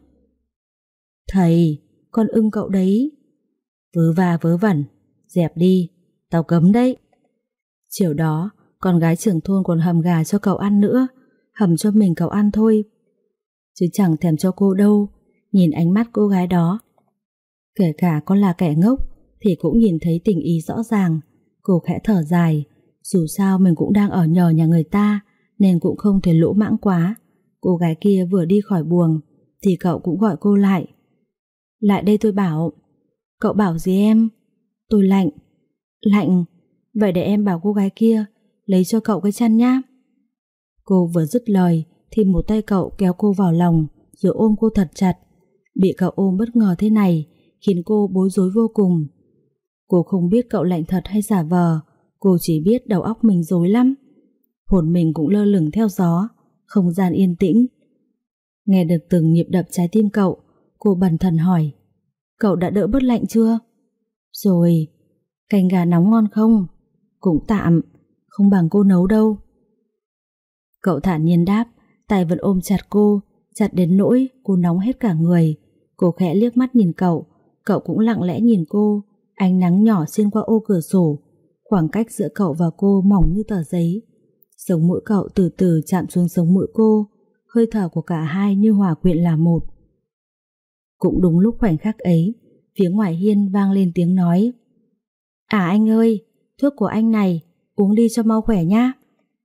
Thầy, con ưng cậu đấy. Vớ va vớ vẩn, dẹp đi, tao cấm đấy. Chiều đó, con gái trưởng thôn còn hầm gà cho cậu ăn nữa, hầm cho mình cậu ăn thôi, chứ chẳng thèm cho cô đâu. Nhìn ánh mắt cô gái đó, kể cả con là kẻ ngốc thì cũng nhìn thấy tình ý rõ ràng. Cô khẽ thở dài, dù sao mình cũng đang ở nhờ nhà người ta, nên cũng không thể lỗ mãng quá. Cô gái kia vừa đi khỏi buồng thì cậu cũng gọi cô lại. Lại đây tôi bảo. Cậu bảo gì em? Tôi lạnh. Lạnh? Vậy để em bảo cô gái kia lấy cho cậu cái chăn nhá. Cô vừa dứt lời thì một tay cậu kéo cô vào lòng rồi ôm cô thật chặt. Bị cậu ôm bất ngờ thế này khiến cô bối rối vô cùng. Cô không biết cậu lạnh thật hay giả vờ, cô chỉ biết đầu óc mình rối lắm. Hồn mình cũng lơ lửng theo gió, không gian yên tĩnh. Nghe được từng nhịp đập trái tim cậu, cô bần thần hỏi: cậu đã đỡ bớt lạnh chưa? Rồi. Canh gà nóng ngon không? Cũng tạm, không bằng cô nấu đâu. Cậu thản nhiên đáp, tay vẫn ôm chặt cô, chặt đến nỗi cô nóng hết cả người. Cô khẽ liếc mắt nhìn cậu, cậu cũng lặng lẽ nhìn cô. Ánh nắng nhỏ xuyên qua ô cửa sổ, khoảng cách giữa cậu và cô mỏng như tờ giấy. Sống mũi cậu từ từ chạm xuống sống mũi cô, hơi thở của cả hai như hòa quyện là một. Cũng đúng lúc khoảnh khắc ấy, phía ngoài hiên vang lên tiếng nói: À anh ơi, thuốc của anh này, uống đi cho mau khỏe nhá.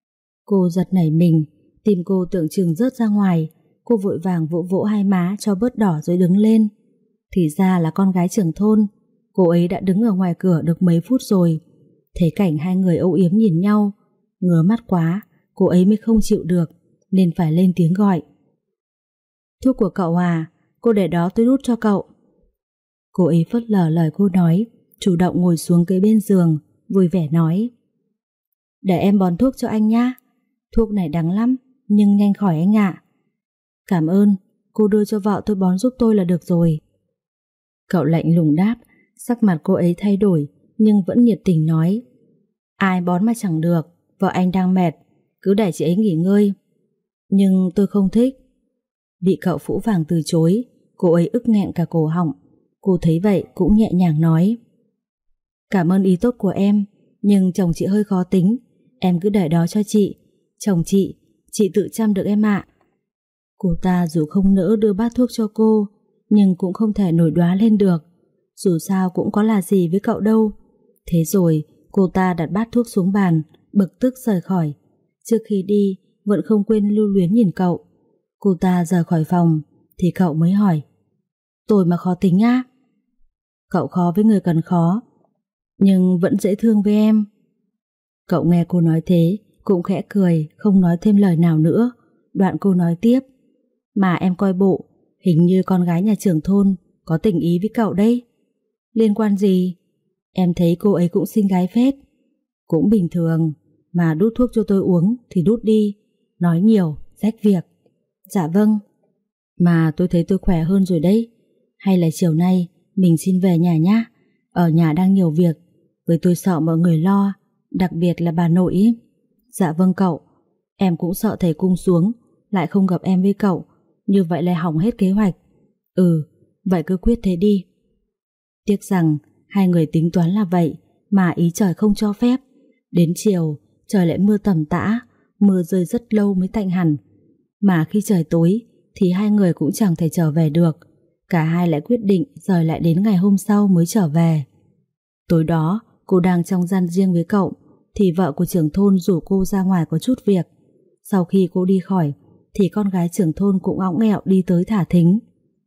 Cô giật nảy mình, tim cô tưởng chừng rớt ra ngoài. Cô vội vàng vỗ vỗ hai má cho bớt đỏ rồi đứng lên. Thì ra là con gái trưởng thôn. Cô ấy đã đứng ở ngoài cửa được mấy phút rồi. Thấy cảnh hai người âu yếm nhìn nhau, ngứa mắt quá, cô ấy mới không chịu được, nên phải lên tiếng gọi. Thuốc của cậu à, cô để đó tôi đút cho cậu. Cô ấy phớt lờ lời cô nói, chủ động ngồi xuống kế bên giường, vui vẻ nói: Để em bón thuốc cho anh nhá. Thuốc này đắng lắm, nhưng nhanh khỏi anh ạ. Cảm ơn, cô đưa cho vợ tôi bón giúp tôi là được rồi. Cậu lạnh lùng đáp. Sắc mặt cô ấy thay đổi, nhưng vẫn nhiệt tình nói: Ai bón mà chẳng được, vợ anh đang mệt, cứ để chị ấy nghỉ ngơi. Nhưng tôi không thích. Bị cậu phũ phàng từ chối, cô ấy ức nghẹn cả cổ họng. Cô thấy vậy cũng nhẹ nhàng nói: Cảm ơn ý tốt của em, nhưng chồng chị hơi khó tính, em cứ để đó cho chị. Chồng chị, chị tự chăm được em ạ. Cô ta dù không nỡ đưa bát thuốc cho cô, nhưng cũng không thể nổi đoá lên được. Dù sao cũng có là gì với cậu đâu. Thế rồi cô ta đặt bát thuốc xuống bàn, bực tức rời khỏi. Trước khi đi vẫn không quên lưu luyến nhìn cậu. Cô ta rời khỏi phòng thì cậu mới hỏi: Tôi mà khó tính á? Cậu khó với người cần khó, nhưng vẫn dễ thương với em. Cậu nghe cô nói thế cũng khẽ cười, không nói thêm lời nào nữa. Đoạn cô nói tiếp: Mà em coi bộ, hình như con gái nhà trưởng thôn có tình ý với cậu đấy. Liên quan gì? Em thấy cô ấy cũng xinh gái phết. Cũng bình thường, mà đút thuốc cho tôi uống thì đút đi, nói nhiều, rách việc. Dạ vâng. Mà tôi thấy tôi khỏe hơn rồi đấy. Hay là chiều nay mình xin về nhà nhá. Ở nhà đang nhiều việc, với tôi sợ mọi người lo, đặc biệt là bà nội ý. Dạ vâng cậu. Em cũng sợ thầy cung xuống lại không gặp em với cậu, như vậy lại hỏng hết kế hoạch. Ừ, vậy cứ quyết thế đi. Tiếc rằng hai người tính toán là vậy, mà ý trời không cho phép. Đến chiều trời lại mưa tầm tã, mưa rơi rất lâu mới tạnh hẳn. Mà khi trời tối thì hai người cũng chẳng thể trở về được. Cả hai lại quyết định rời lại đến ngày hôm sau mới trở về. Tối đó, cô đang trong gian riêng với cậu thì vợ của trưởng thôn rủ cô ra ngoài có chút việc. Sau khi cô đi khỏi thì con gái trưởng thôn cũng õng ẹo đi tới thả thính.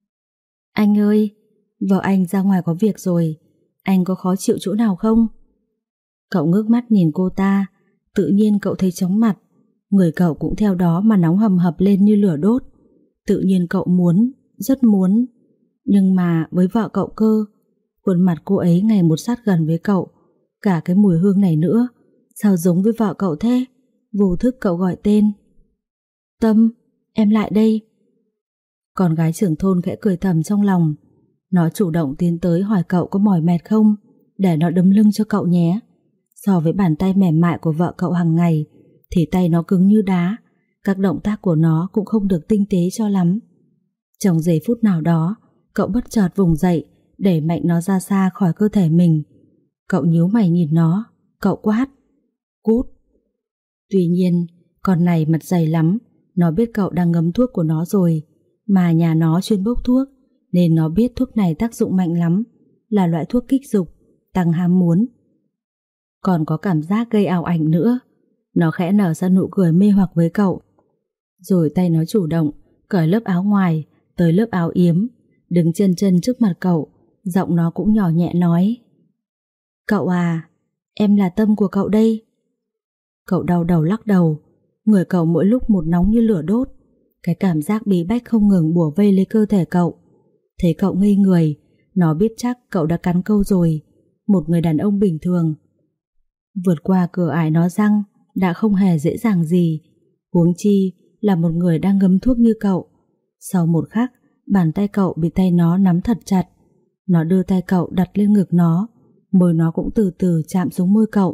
Anh ơi, vợ anh ra ngoài có việc rồi, anh có khó chịu chỗ nào không? Cậu ngước mắt nhìn cô ta, tự nhiên cậu thấy chóng mặt, người cậu cũng theo đó mà nóng hầm hập lên như lửa đốt. Tự nhiên cậu muốn, rất muốn, nhưng mà với vợ cậu cơ. Khuôn mặt cô ấy ngày một sát gần với cậu, cả cái mùi hương này nữa, sao giống với vợ cậu thế? Vô thức cậu gọi tên. Tâm, em lại đây. Con gái trưởng thôn khẽ cười thầm trong lòng. Nó chủ động tiến tới hỏi cậu có mỏi mệt không, để nó đấm lưng cho cậu nhé. So với bàn tay mềm mại của vợ cậu hàng ngày thì tay nó cứng như đá, các động tác của nó cũng không được tinh tế cho lắm. Trong giây phút nào đó, cậu bất chợt vùng dậy, đẩy mạnh nó ra xa khỏi cơ thể mình. Cậu nhíu mày nhìn nó, cậu quát: Cút. Tuy nhiên, con này mặt dày lắm, nó biết cậu đang ngấm thuốc của nó rồi, mà nhà nó chuyên bốc thuốc, nên nó biết thuốc này tác dụng mạnh lắm, là loại thuốc kích dục, tăng ham muốn. Còn có cảm giác gây ảo ảnh nữa. Nó khẽ nở ra nụ cười mê hoặc với cậu. Rồi tay nó chủ động cởi lớp áo ngoài tới lớp áo yếm, đứng chân chân trước mặt cậu, giọng nó cũng nhỏ nhẹ nói: Cậu à, em là Tâm của cậu đây. Cậu đau đầu lắc đầu, người cậu mỗi lúc một nóng như lửa đốt, cái cảm giác bí bách không ngừng bủa vây lấy cơ thể cậu. Thấy cậu ngây người, nó biết chắc cậu đã cắn câu rồi, một người đàn ông bình thường. Vượt qua cửa ải nó răng đã không hề dễ dàng gì, huống chi là một người đang ngấm thuốc như cậu. Sau một khắc, bàn tay cậu bị tay nó nắm thật chặt. Nó đưa tay cậu đặt lên ngực nó, môi nó cũng từ từ chạm xuống môi cậu.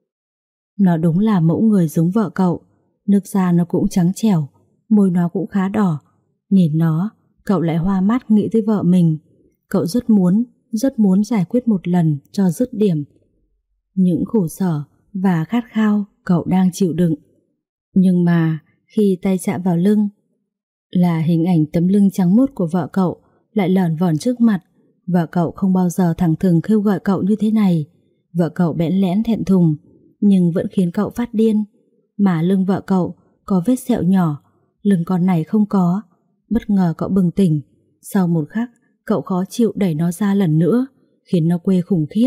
Nó đúng là mẫu người giống vợ cậu, nước da nó cũng trắng trẻo, môi nó cũng khá đỏ. Nhìn nó, cậu lại hoa mắt nghĩ tới vợ mình. Cậu rất muốn, rất muốn giải quyết một lần cho dứt điểm những khổ sở và khát khao cậu đang chịu đựng. Nhưng mà khi tay chạm vào lưng, là hình ảnh tấm lưng trắng muốt của vợ cậu lại lởn vởn trước mặt. Vợ cậu không bao giờ thẳng thừng kêu gọi cậu như thế này. Vợ cậu bẽn lẽn thẹn thùng, nhưng vẫn khiến cậu phát điên. Mà lưng vợ cậu có vết sẹo nhỏ, lưng con này không có. Bất ngờ cậu bừng tỉnh. Sau một khắc, cậu khó chịu đẩy nó ra lần nữa, khiến nó quê khủng khiếp.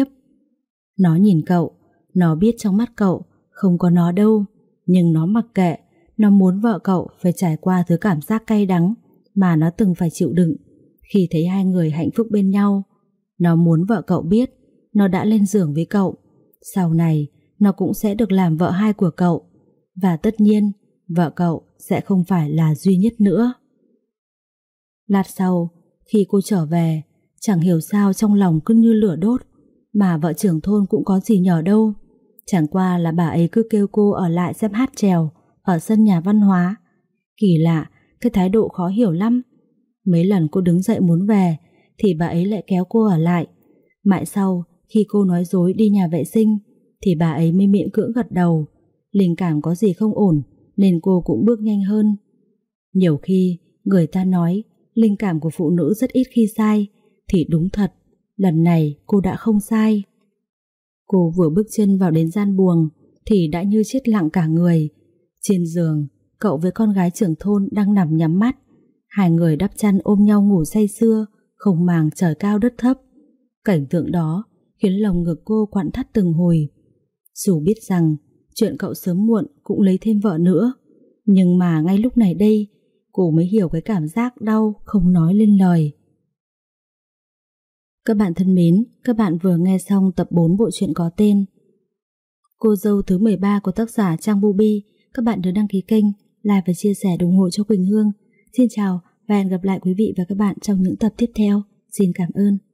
Nó nhìn cậu, nó biết trong mắt cậu không có nó đâu, nhưng nó mặc kệ. Nó muốn vợ cậu phải trải qua thứ cảm giác cay đắng mà nó từng phải chịu đựng khi thấy hai người hạnh phúc bên nhau. Nó muốn vợ cậu biết nó đã lên giường với cậu, sau này nó cũng sẽ được làm vợ hai của cậu. Và tất nhiên, vợ cậu sẽ không phải là duy nhất nữa. Lát sau, khi cô trở về, chẳng hiểu sao trong lòng cứ như lửa đốt. Mà vợ trưởng thôn cũng có gì nhờ đâu, chẳng qua là bà ấy cứ kêu cô ở lại xem hát chèo ở sân nhà văn hóa. Kỳ lạ, cái thái độ khó hiểu lắm. Mấy lần cô đứng dậy muốn về thì bà ấy lại kéo cô ở lại. Mãi sau, khi cô nói dối đi nhà vệ sinh thì bà ấy mới miễn cưỡng gật đầu. Linh cảm có gì không ổn nên cô cũng bước nhanh hơn. Nhiều khi người ta nói linh cảm của phụ nữ rất ít khi sai, thì đúng thật, lần này cô đã không sai. Cô vừa bước chân vào đến gian buồng thì đã như chết lặng cả người. Trên giường, cậu với con gái trưởng thôn đang nằm nhắm mắt. Hai người đắp chăn ôm nhau ngủ say sưa, không màng trời cao đất thấp. Cảnh tượng đó khiến lồng ngực cô quặn thắt từng hồi. Dù biết rằng chuyện cậu sớm muộn cũng lấy thêm vợ nữa, nhưng mà ngay lúc này đây, cô mới hiểu cái cảm giác đau không nói lên lời. Các bạn thân mến, các bạn vừa nghe xong tập bốn bộ truyện có tên Cô dâu thứ mười ba của tác giả Trang Bubi. Các bạn nhớ đăng ký kênh, like và chia sẻ ủng hộ cho Quỳnh Hương. Xin chào và hẹn gặp lại quý vị và các bạn trong những tập tiếp theo. Xin cảm ơn.